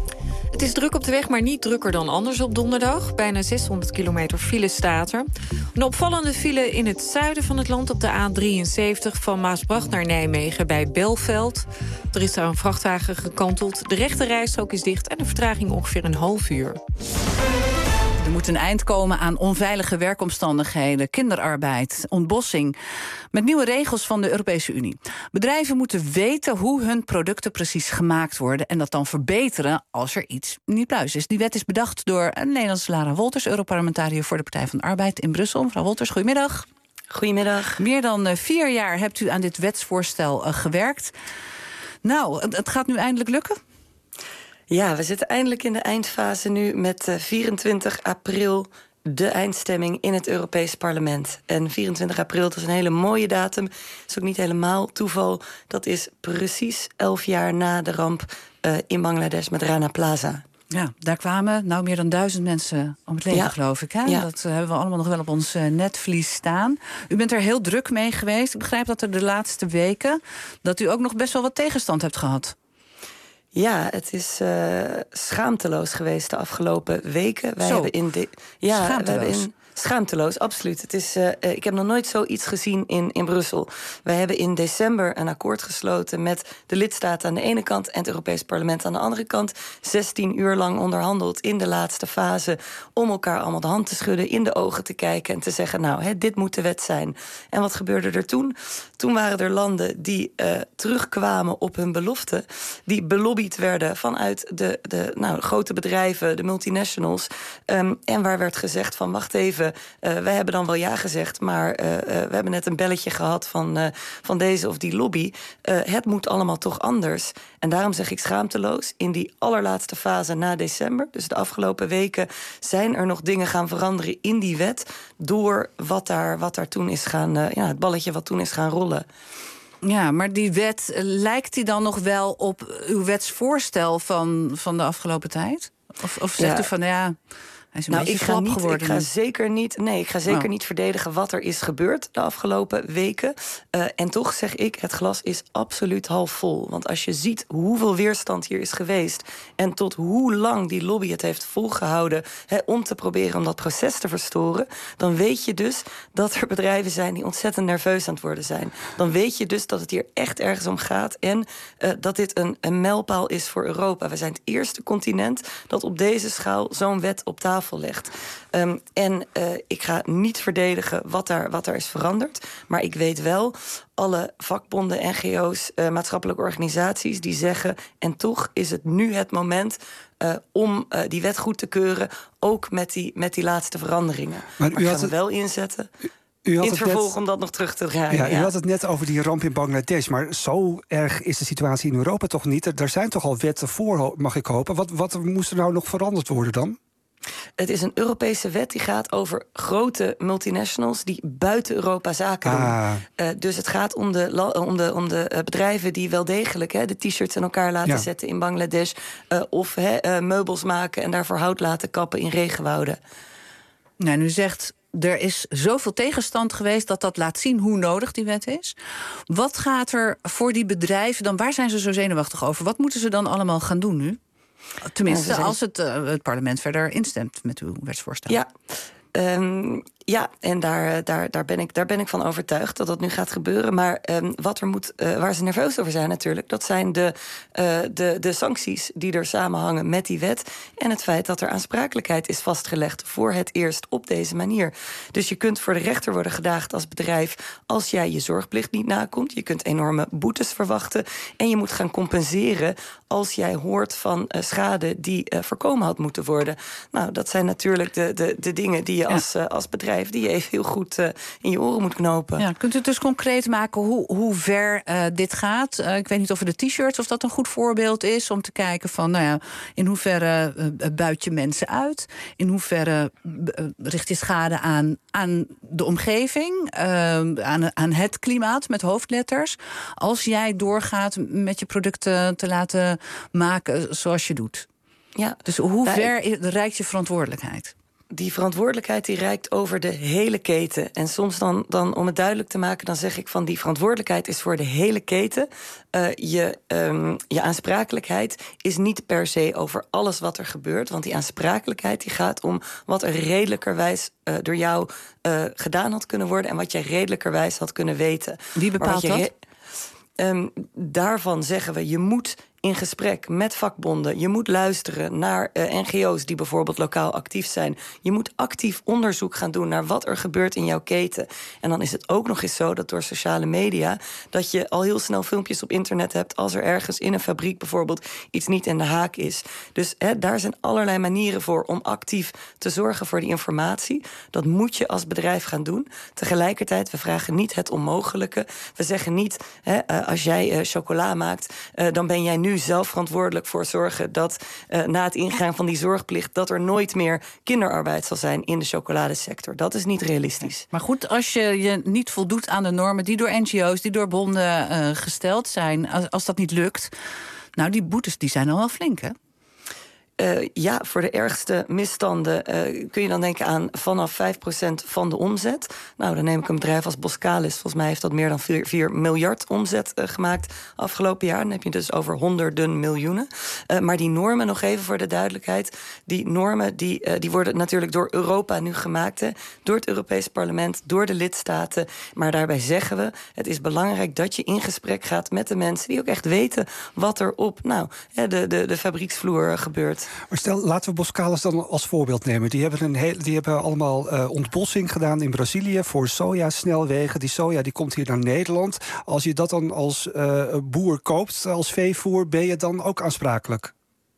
Het is druk op de weg, maar niet drukker dan anders op donderdag. Bijna zeshonderd kilometer file staat er. Een opvallende file in het zuiden van het land op de A drieënzeventig... van Maasbracht naar Nijmegen bij Belveld. Er is daar een vrachtwagen gekanteld. De rechte rijstrook is dicht en de vertraging ongeveer een half uur. Er moet een eind komen aan onveilige werkomstandigheden, kinderarbeid, ontbossing. Met nieuwe regels van de Europese Unie. Bedrijven moeten weten hoe hun producten precies gemaakt worden en dat dan verbeteren als er iets niet pluis is. Die wet is bedacht door een Nederlandse Lara Wolters, Europarlementariër voor de Partij van de Arbeid in Brussel. Mevrouw Wolters, goedemiddag. Goedemiddag. Meer dan vier jaar hebt u aan dit wetsvoorstel uh, gewerkt. Nou, het, het gaat nu eindelijk lukken? Ja, we zitten eindelijk in de eindfase nu met uh, vierentwintig april de eindstemming in het Europees Parlement. En vierentwintig april, dat is een hele mooie datum. Dat is ook niet helemaal toeval. Dat is precies elf jaar na de ramp uh, in Bangladesh met Rana Plaza. Ja, daar kwamen nou meer dan duizend mensen om het leven, ja. geloof ik. Hè? Ja. Dat uh, hebben we allemaal nog wel op ons uh, netvlies staan. U bent er heel druk mee geweest. Ik begrijp dat er de laatste weken dat u ook nog best wel wat tegenstand hebt gehad. Ja, het is uh, schaamteloos geweest de afgelopen weken. Wij Zo, hebben in de, ja, schaamteloos. We hebben in, schaamteloos, absoluut. Het is, uh, ik heb nog nooit zoiets gezien in, in Brussel. Wij hebben in december een akkoord gesloten met de lidstaten aan de ene kant en het Europees Parlement aan de andere kant. zestien uur lang onderhandeld in de laatste fase om elkaar allemaal de hand te schudden, in de ogen te kijken en te zeggen, nou, hè, dit moet de wet zijn. En wat gebeurde er toen? Toen waren er landen die uh, terugkwamen op hun belofte, die belobbyd werden vanuit de, de nou, grote bedrijven, de multinationals, um, en waar werd gezegd van, wacht even, Uh, wij hebben dan wel ja gezegd, maar uh, uh, we hebben net een belletje gehad van, uh, van deze of die lobby. Uh, het moet allemaal toch anders. En daarom zeg ik schaamteloos, in die allerlaatste fase na december, dus de afgelopen weken, zijn er nog dingen gaan veranderen in die wet door wat daar, wat daar toen is gaan, uh, ja, het balletje wat toen is gaan rollen. Ja, maar die wet, lijkt die dan nog wel op uw wetsvoorstel van, van de afgelopen tijd? Of, of zegt Ja. u van, ja, Hij is een nou, beetje ik ga, slap niet, geworden ik ga nu. zeker niet, nee, ik ga zeker Oh. niet verdedigen wat er is gebeurd de afgelopen weken. Uh, en toch zeg ik, het glas is absoluut half vol. Want als je ziet hoeveel weerstand hier is geweest en tot hoe lang die lobby het heeft volgehouden hè, om te proberen om dat proces te verstoren, dan weet je dus dat er bedrijven zijn die ontzettend nerveus aan het worden zijn. Dan weet je dus dat het hier echt ergens om gaat en uh, dat dit een, een mijlpaal is voor Europa. We zijn het eerste continent dat op deze schaal zo'n wet op tafel legt. Um, en uh, ik ga niet verdedigen wat daar, wat daar is veranderd. Maar ik weet wel, alle vakbonden, N G O's, uh, maatschappelijke organisaties die zeggen, en toch is het nu het moment uh, om uh, die wet goed te keuren, ook met die, met die laatste veranderingen. Maar, maar ik ga hem het... wel inzetten. U had in het het vervolg net, om dat nog terug te draaien. Ja, u ja. had het net over die ramp in Bangladesh. Maar zo erg is de situatie in Europa toch niet? Er zijn toch al wetten voor, mag ik hopen. Wat, wat moest er nou nog veranderd worden dan? Het is een Europese wet die gaat over grote multinationals die buiten Europa zaken doen. Ah. Uh, dus het gaat om de, om de, om de uh, bedrijven die wel degelijk hè, de t-shirts in elkaar laten ja. zetten in Bangladesh. Uh, of hè, uh, meubels maken en daarvoor hout laten kappen in regenwouden. Nou, nu zegt, er is zoveel tegenstand geweest dat dat laat zien hoe nodig die wet is. Wat gaat er voor die bedrijven dan? Waar zijn ze zo zenuwachtig over? Wat moeten ze dan allemaal gaan doen nu? Tenminste, ja, zijn... als het, uh, het parlement verder instemt met uw wetsvoorstel. Ja. Um, ja, en daar, daar, daar, ben ik, daar ben ik van overtuigd dat dat nu gaat gebeuren. Maar um, wat er moet, uh, waar ze nerveus over zijn natuurlijk, dat zijn de, uh, de, de sancties die er samenhangen met die wet. En het feit dat er aansprakelijkheid is vastgelegd voor het eerst op deze manier. Dus je kunt voor de rechter worden gedaagd als bedrijf als jij je zorgplicht niet nakomt. Je kunt enorme boetes verwachten. En je moet gaan compenseren als jij hoort van uh, schade die uh, voorkomen had moeten worden. Nou, dat zijn natuurlijk de, de, de dingen die je ja. als, uh, als bedrijf die je even heel goed uh, in je oren moet knopen. Ja, kunt u het dus concreet maken hoe, hoe ver uh, dit gaat? Uh, ik weet niet of de t-shirts of dat een goed voorbeeld is om te kijken van, nou ja, in hoeverre uh, buit je mensen uit? In hoeverre uh, richt je schade aan, aan de omgeving? Uh, aan, aan het klimaat met hoofdletters? Als jij doorgaat met je producten te laten maken zoals je doet. Ja. Dus hoe ver reikt je verantwoordelijkheid? Die verantwoordelijkheid die reikt over de hele keten. En soms dan, dan om het duidelijk te maken, dan zeg ik van die verantwoordelijkheid is voor de hele keten. Uh, je, um, je aansprakelijkheid is niet per se over alles wat er gebeurt. Want die aansprakelijkheid die gaat om wat er redelijkerwijs uh, door jou uh, gedaan had kunnen worden en wat jij redelijkerwijs had kunnen weten. Wie bepaalt dat? Re- um, daarvan zeggen we, je moet in gesprek met vakbonden. Je moet luisteren naar uh, N G O's die bijvoorbeeld lokaal actief zijn. Je moet actief onderzoek gaan doen naar wat er gebeurt in jouw keten. En dan is het ook nog eens zo dat door sociale media dat je al heel snel filmpjes op internet hebt als er ergens in een fabriek bijvoorbeeld iets niet in de haak is. Dus hè, daar zijn allerlei manieren voor om actief te zorgen voor die informatie. Dat moet je als bedrijf gaan doen. Tegelijkertijd, we vragen niet het onmogelijke. We zeggen niet, hè, uh, als jij uh, chocola maakt, uh, dan ben jij nu nu zelf verantwoordelijk voor zorgen dat uh, na het ingaan van die zorgplicht dat er nooit meer kinderarbeid zal zijn in de chocoladesector. Dat is niet realistisch. Maar goed, als je je niet voldoet aan de normen die door N G O's, die door bonden uh, gesteld zijn, als, als dat niet lukt, nou die boetes die zijn al wel flink, hè? Uh, ja, voor de ergste misstanden uh, kun je dan denken aan vanaf vijf procent van de omzet. Nou, dan neem ik een bedrijf als Boskalis. Volgens mij heeft dat meer dan vier miljard omzet uh, gemaakt afgelopen jaar. Dan heb je dus over honderden miljoenen. Uh, maar die normen, nog even voor de duidelijkheid. Die normen die, uh, die worden natuurlijk door Europa nu gemaakt. Hè, door het Europees Parlement, door de lidstaten. Maar daarbij zeggen we, het is belangrijk dat je in gesprek gaat met de mensen die ook echt weten wat er op nou, de, de, de fabrieksvloer gebeurt. Maar stel, laten we Boskalis dan als voorbeeld nemen. Die hebben, een heel, die hebben allemaal uh, ontbossing gedaan in Brazilië voor sojasnelwegen. Die soja die komt hier naar Nederland. Als je dat dan als uh, boer koopt, als veevoer, ben je dan ook aansprakelijk?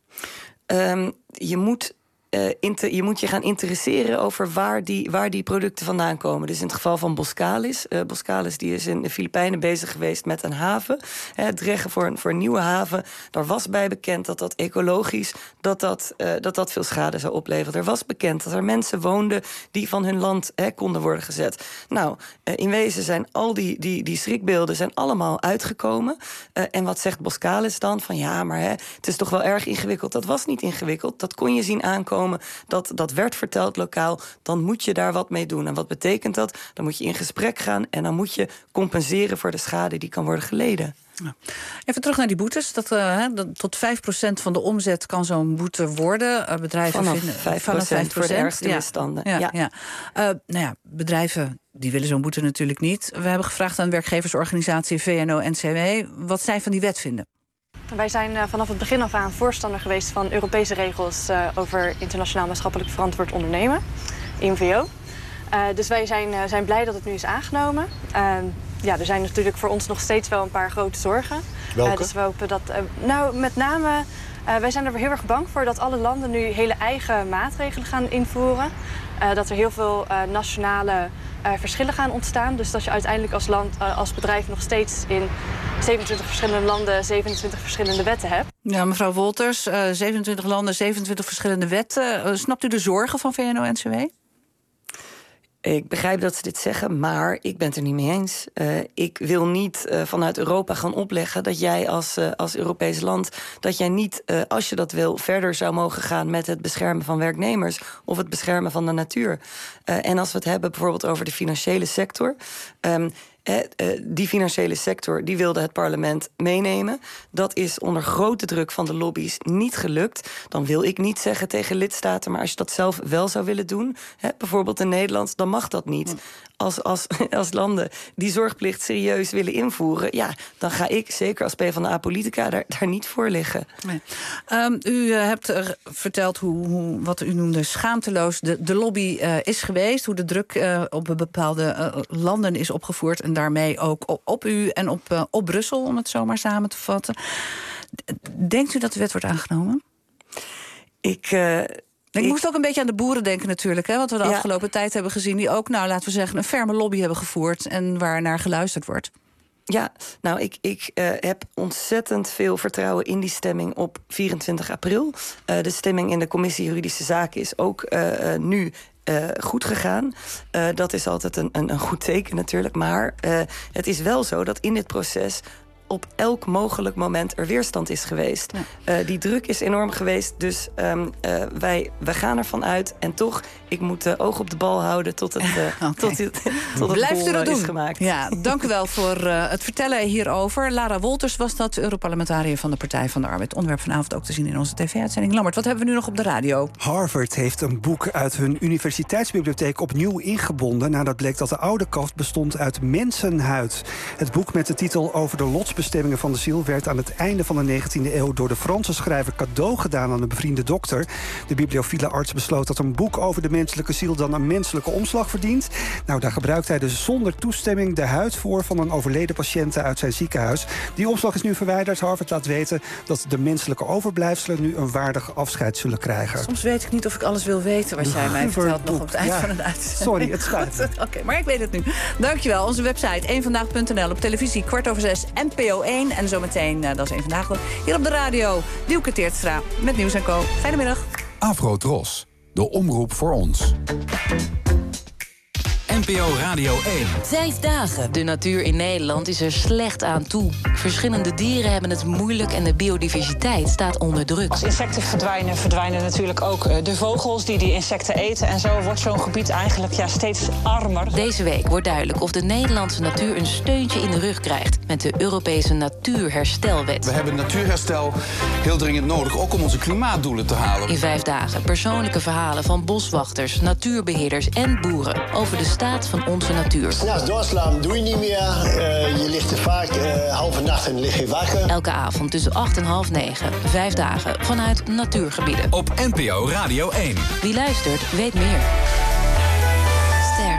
Um, je moet... Uh, inter, je moet je gaan interesseren over waar die, waar die producten vandaan komen. Dus in het geval van Boskalis. Uh, Boskalis die is in de Filipijnen bezig geweest met een haven. Uh, het dreggen voor een, voor een nieuwe haven. Daar was bij bekend dat dat ecologisch dat dat, uh, dat dat veel schade zou opleveren. Er was bekend dat er mensen woonden die van hun land uh, konden worden gezet. Nou, uh, in wezen zijn al die, die, die schrikbeelden zijn allemaal uitgekomen. Uh, en wat zegt Boskalis dan? Van ja, maar hè, het is toch wel erg ingewikkeld. Dat was niet ingewikkeld. Dat kon je zien aankomen gekomen. Dat, dat werd verteld lokaal. Dan moet je daar wat mee doen. En wat betekent dat? Dan moet je in gesprek gaan en dan moet je compenseren voor de schade die kan worden geleden. Ja. Even terug naar die boetes. Dat, uh, dat, tot vijf procent van de omzet kan zo'n boete worden. Uh, bedrijven vanaf vinden, vijf procent, vanaf vijf procent voor de ergste ja. misstanden. Ja, Ja. ja. Uh, nou ja, bedrijven die willen zo'n boete natuurlijk niet. We hebben gevraagd aan werkgeversorganisatie V N O N C W wat zij van die wet vinden. Wij zijn uh, vanaf het begin af aan voorstander geweest van Europese regels uh, over internationaal maatschappelijk verantwoord ondernemen, I M V O. Uh, dus wij zijn, uh, zijn blij dat het nu is aangenomen. Uh, ja, er zijn natuurlijk voor ons nog steeds wel een paar grote zorgen. Welke? Uh, dus we hopen dat, uh, nou, met name, uh, wij zijn er heel erg bang voor dat alle landen nu hele eigen maatregelen gaan invoeren. Uh, dat er heel veel uh, nationale uh, verschillen gaan ontstaan. Dus dat je uiteindelijk als land, uh, als bedrijf nog steeds in zevenentwintig verschillende landen zevenentwintig verschillende wetten hebt. Ja, mevrouw Wolters, uh, zevenentwintig landen, zevenentwintig verschillende wetten. Uh, snapt u de zorgen van V N O N C W? Ik begrijp dat ze dit zeggen, maar ik ben het er niet mee eens. Uh, ik wil niet uh, vanuit Europa gaan opleggen dat jij als, uh, als Europees land, dat jij niet, uh, als je dat wil, verder zou mogen gaan met het beschermen van werknemers of het beschermen van de natuur. Uh, en als we het hebben bijvoorbeeld over de financiële sector. Um, Eh, eh, die financiële sector die wilde het parlement meenemen. Dat is onder grote druk van de lobby's niet gelukt. Dan wil ik niet zeggen tegen lidstaten, maar als je dat zelf wel zou willen doen, hè, bijvoorbeeld in Nederland, dan mag dat niet. Als, als, als landen die zorgplicht serieus willen invoeren, ja, dan ga ik, zeker als PvdA-politica, daar, daar niet voor liggen. Nee. Um, u uh, hebt er verteld hoe, hoe, wat u noemde schaamteloos de, de lobby uh, is geweest, hoe de druk uh, op bepaalde uh, landen is opgevoerd en daarmee ook op, op u en op, uh, op Brussel, om het zo maar samen te vatten. Denkt u dat de wet wordt aangenomen? Ik... Uh... Ik, ik moest ook een beetje aan de boeren denken natuurlijk, hè, wat we de ja. afgelopen tijd hebben gezien, die ook, nou laten we zeggen, een ferme lobby hebben gevoerd en waar naar geluisterd wordt. Ja, nou, ik, ik uh, heb ontzettend veel vertrouwen in die stemming op vierentwintig april. Uh, de stemming in de Commissie Juridische Zaken is ook uh, uh, nu Uh, goed gegaan. Uh, dat is altijd een, een, een goed teken natuurlijk. Maar uh, het is wel zo dat in dit proces op elk mogelijk moment er weerstand is geweest. Ja. Uh, die druk is enorm geweest, dus um, uh, wij, wij gaan ervan uit. En toch, ik moet de oog op de bal houden tot het, uh, okay. tot het, tot het Blijft u dat doen. Is gemaakt. Ja, dank u wel voor uh, het vertellen hierover. Lara Wolters was dat, Europarlementariër van de Partij van de Arbeid. Onderwerp vanavond ook te zien in onze tv-uitzending. Lammert, wat hebben we nu nog op de radio? Harvard heeft een boek uit hun universiteitsbibliotheek opnieuw ingebonden nadat bleek dat de oude kaft bestond uit mensenhuid. Het boek met de titel Over de lotsbestemmingen van de ziel werd aan het einde van de negentiende eeuw door de Franse schrijver cadeau gedaan aan een bevriende dokter. De bibliofiele arts besloot dat een boek over de menselijke ziel dan een menselijke omslag verdient. Nou, daar gebruikt hij dus zonder toestemming de huid voor van een overleden patiënt uit zijn ziekenhuis. Die omslag is nu verwijderd. Harvard laat weten dat de menselijke overblijfselen nu een waardig afscheid zullen krijgen. Soms weet ik niet of ik alles wil weten wat jij mij vertelt nog op het eind ja. van het uitzending. Sorry, het spijt me. Oké, okay, maar ik weet het nu. Dankjewel. Onze website één vandaag punt n l, op televisie kwart over zes N P O één en zometeen, uh, dat is één vandaag dan, hier op de radio Dielke Teertstra met Nieuws en Co. Fijne middag. Afro-Tros, de omroep voor ons. N P O Radio één. Vijf dagen. De natuur in Nederland is er slecht aan toe. Verschillende dieren hebben het moeilijk en de biodiversiteit staat onder druk. Als insecten verdwijnen, verdwijnen natuurlijk ook de vogels die die insecten eten. En zo wordt zo'n gebied eigenlijk ja, steeds armer. Deze week wordt duidelijk of de Nederlandse natuur een steuntje in de rug krijgt met de Europese Natuurherstelwet. We hebben natuurherstel heel dringend nodig, ook om onze klimaatdoelen te halen. In vijf dagen persoonlijke verhalen van boswachters, natuurbeheerders en boeren over de staat van onze natuur. S'nachts doorslaan doe je niet meer. Uh, je ligt er vaak uh, halve nacht en lig je wakker. Elke avond tussen acht en half negen. Vijf dagen vanuit natuurgebieden. Op N P O Radio één. Wie luistert, weet meer. Ster.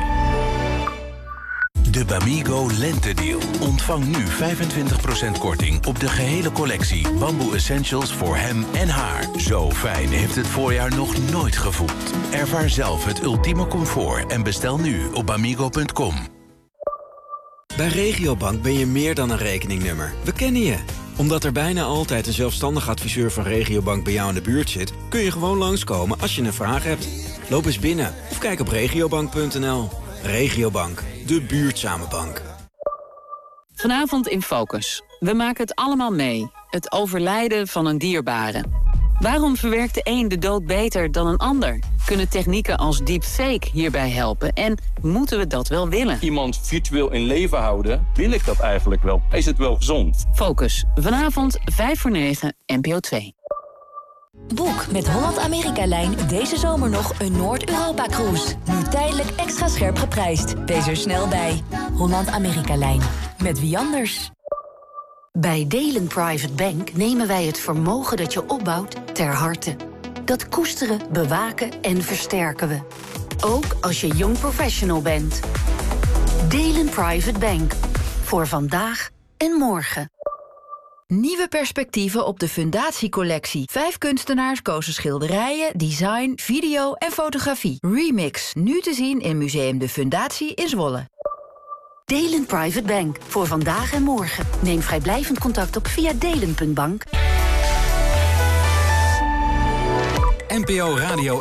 De Bamigo Lentedeal. Ontvang nu vijfentwintig procent korting op de gehele collectie Bamboo Essentials voor hem en haar. Zo fijn heeft het voorjaar nog nooit gevoeld. Ervaar zelf het ultieme comfort en bestel nu op bamigo punt com. Bij Regiobank ben je meer dan een rekeningnummer. We kennen je. Omdat er bijna altijd een zelfstandig adviseur van Regiobank bij jou in de buurt zit, kun je gewoon langskomen als je een vraag hebt. Loop eens binnen of kijk op regiobank punt n l. Regiobank, de buurtzame bank. Vanavond in Focus. We maken het allemaal mee. Het overlijden van een dierbare. Waarom verwerkt de een de dood beter dan een ander? Kunnen technieken als deepfake hierbij helpen? En moeten we dat wel willen? Iemand virtueel in leven houden, wil ik dat eigenlijk wel? Is het wel gezond? Focus. Vanavond vijf voor negen, N P O twee. Boek met Holland-Amerika-lijn deze zomer nog een Noord-Europa-cruise. Nu tijdelijk extra scherp geprijsd. Wees er snel bij. Holland-Amerika-lijn. Met wie anders? Bij Delen Private Bank nemen wij het vermogen dat je opbouwt ter harte. Dat koesteren, bewaken en versterken we. Ook als je jong professional bent. Delen Private Bank. Voor vandaag en morgen. Nieuwe perspectieven op de Fundatiecollectie. Vijf kunstenaars kozen schilderijen, design, video en fotografie. Remix, nu te zien in Museum de Fundatie in Zwolle. Delen Private Bank. Voor vandaag en morgen. Neem vrijblijvend contact op via delen punt bank. N P O Radio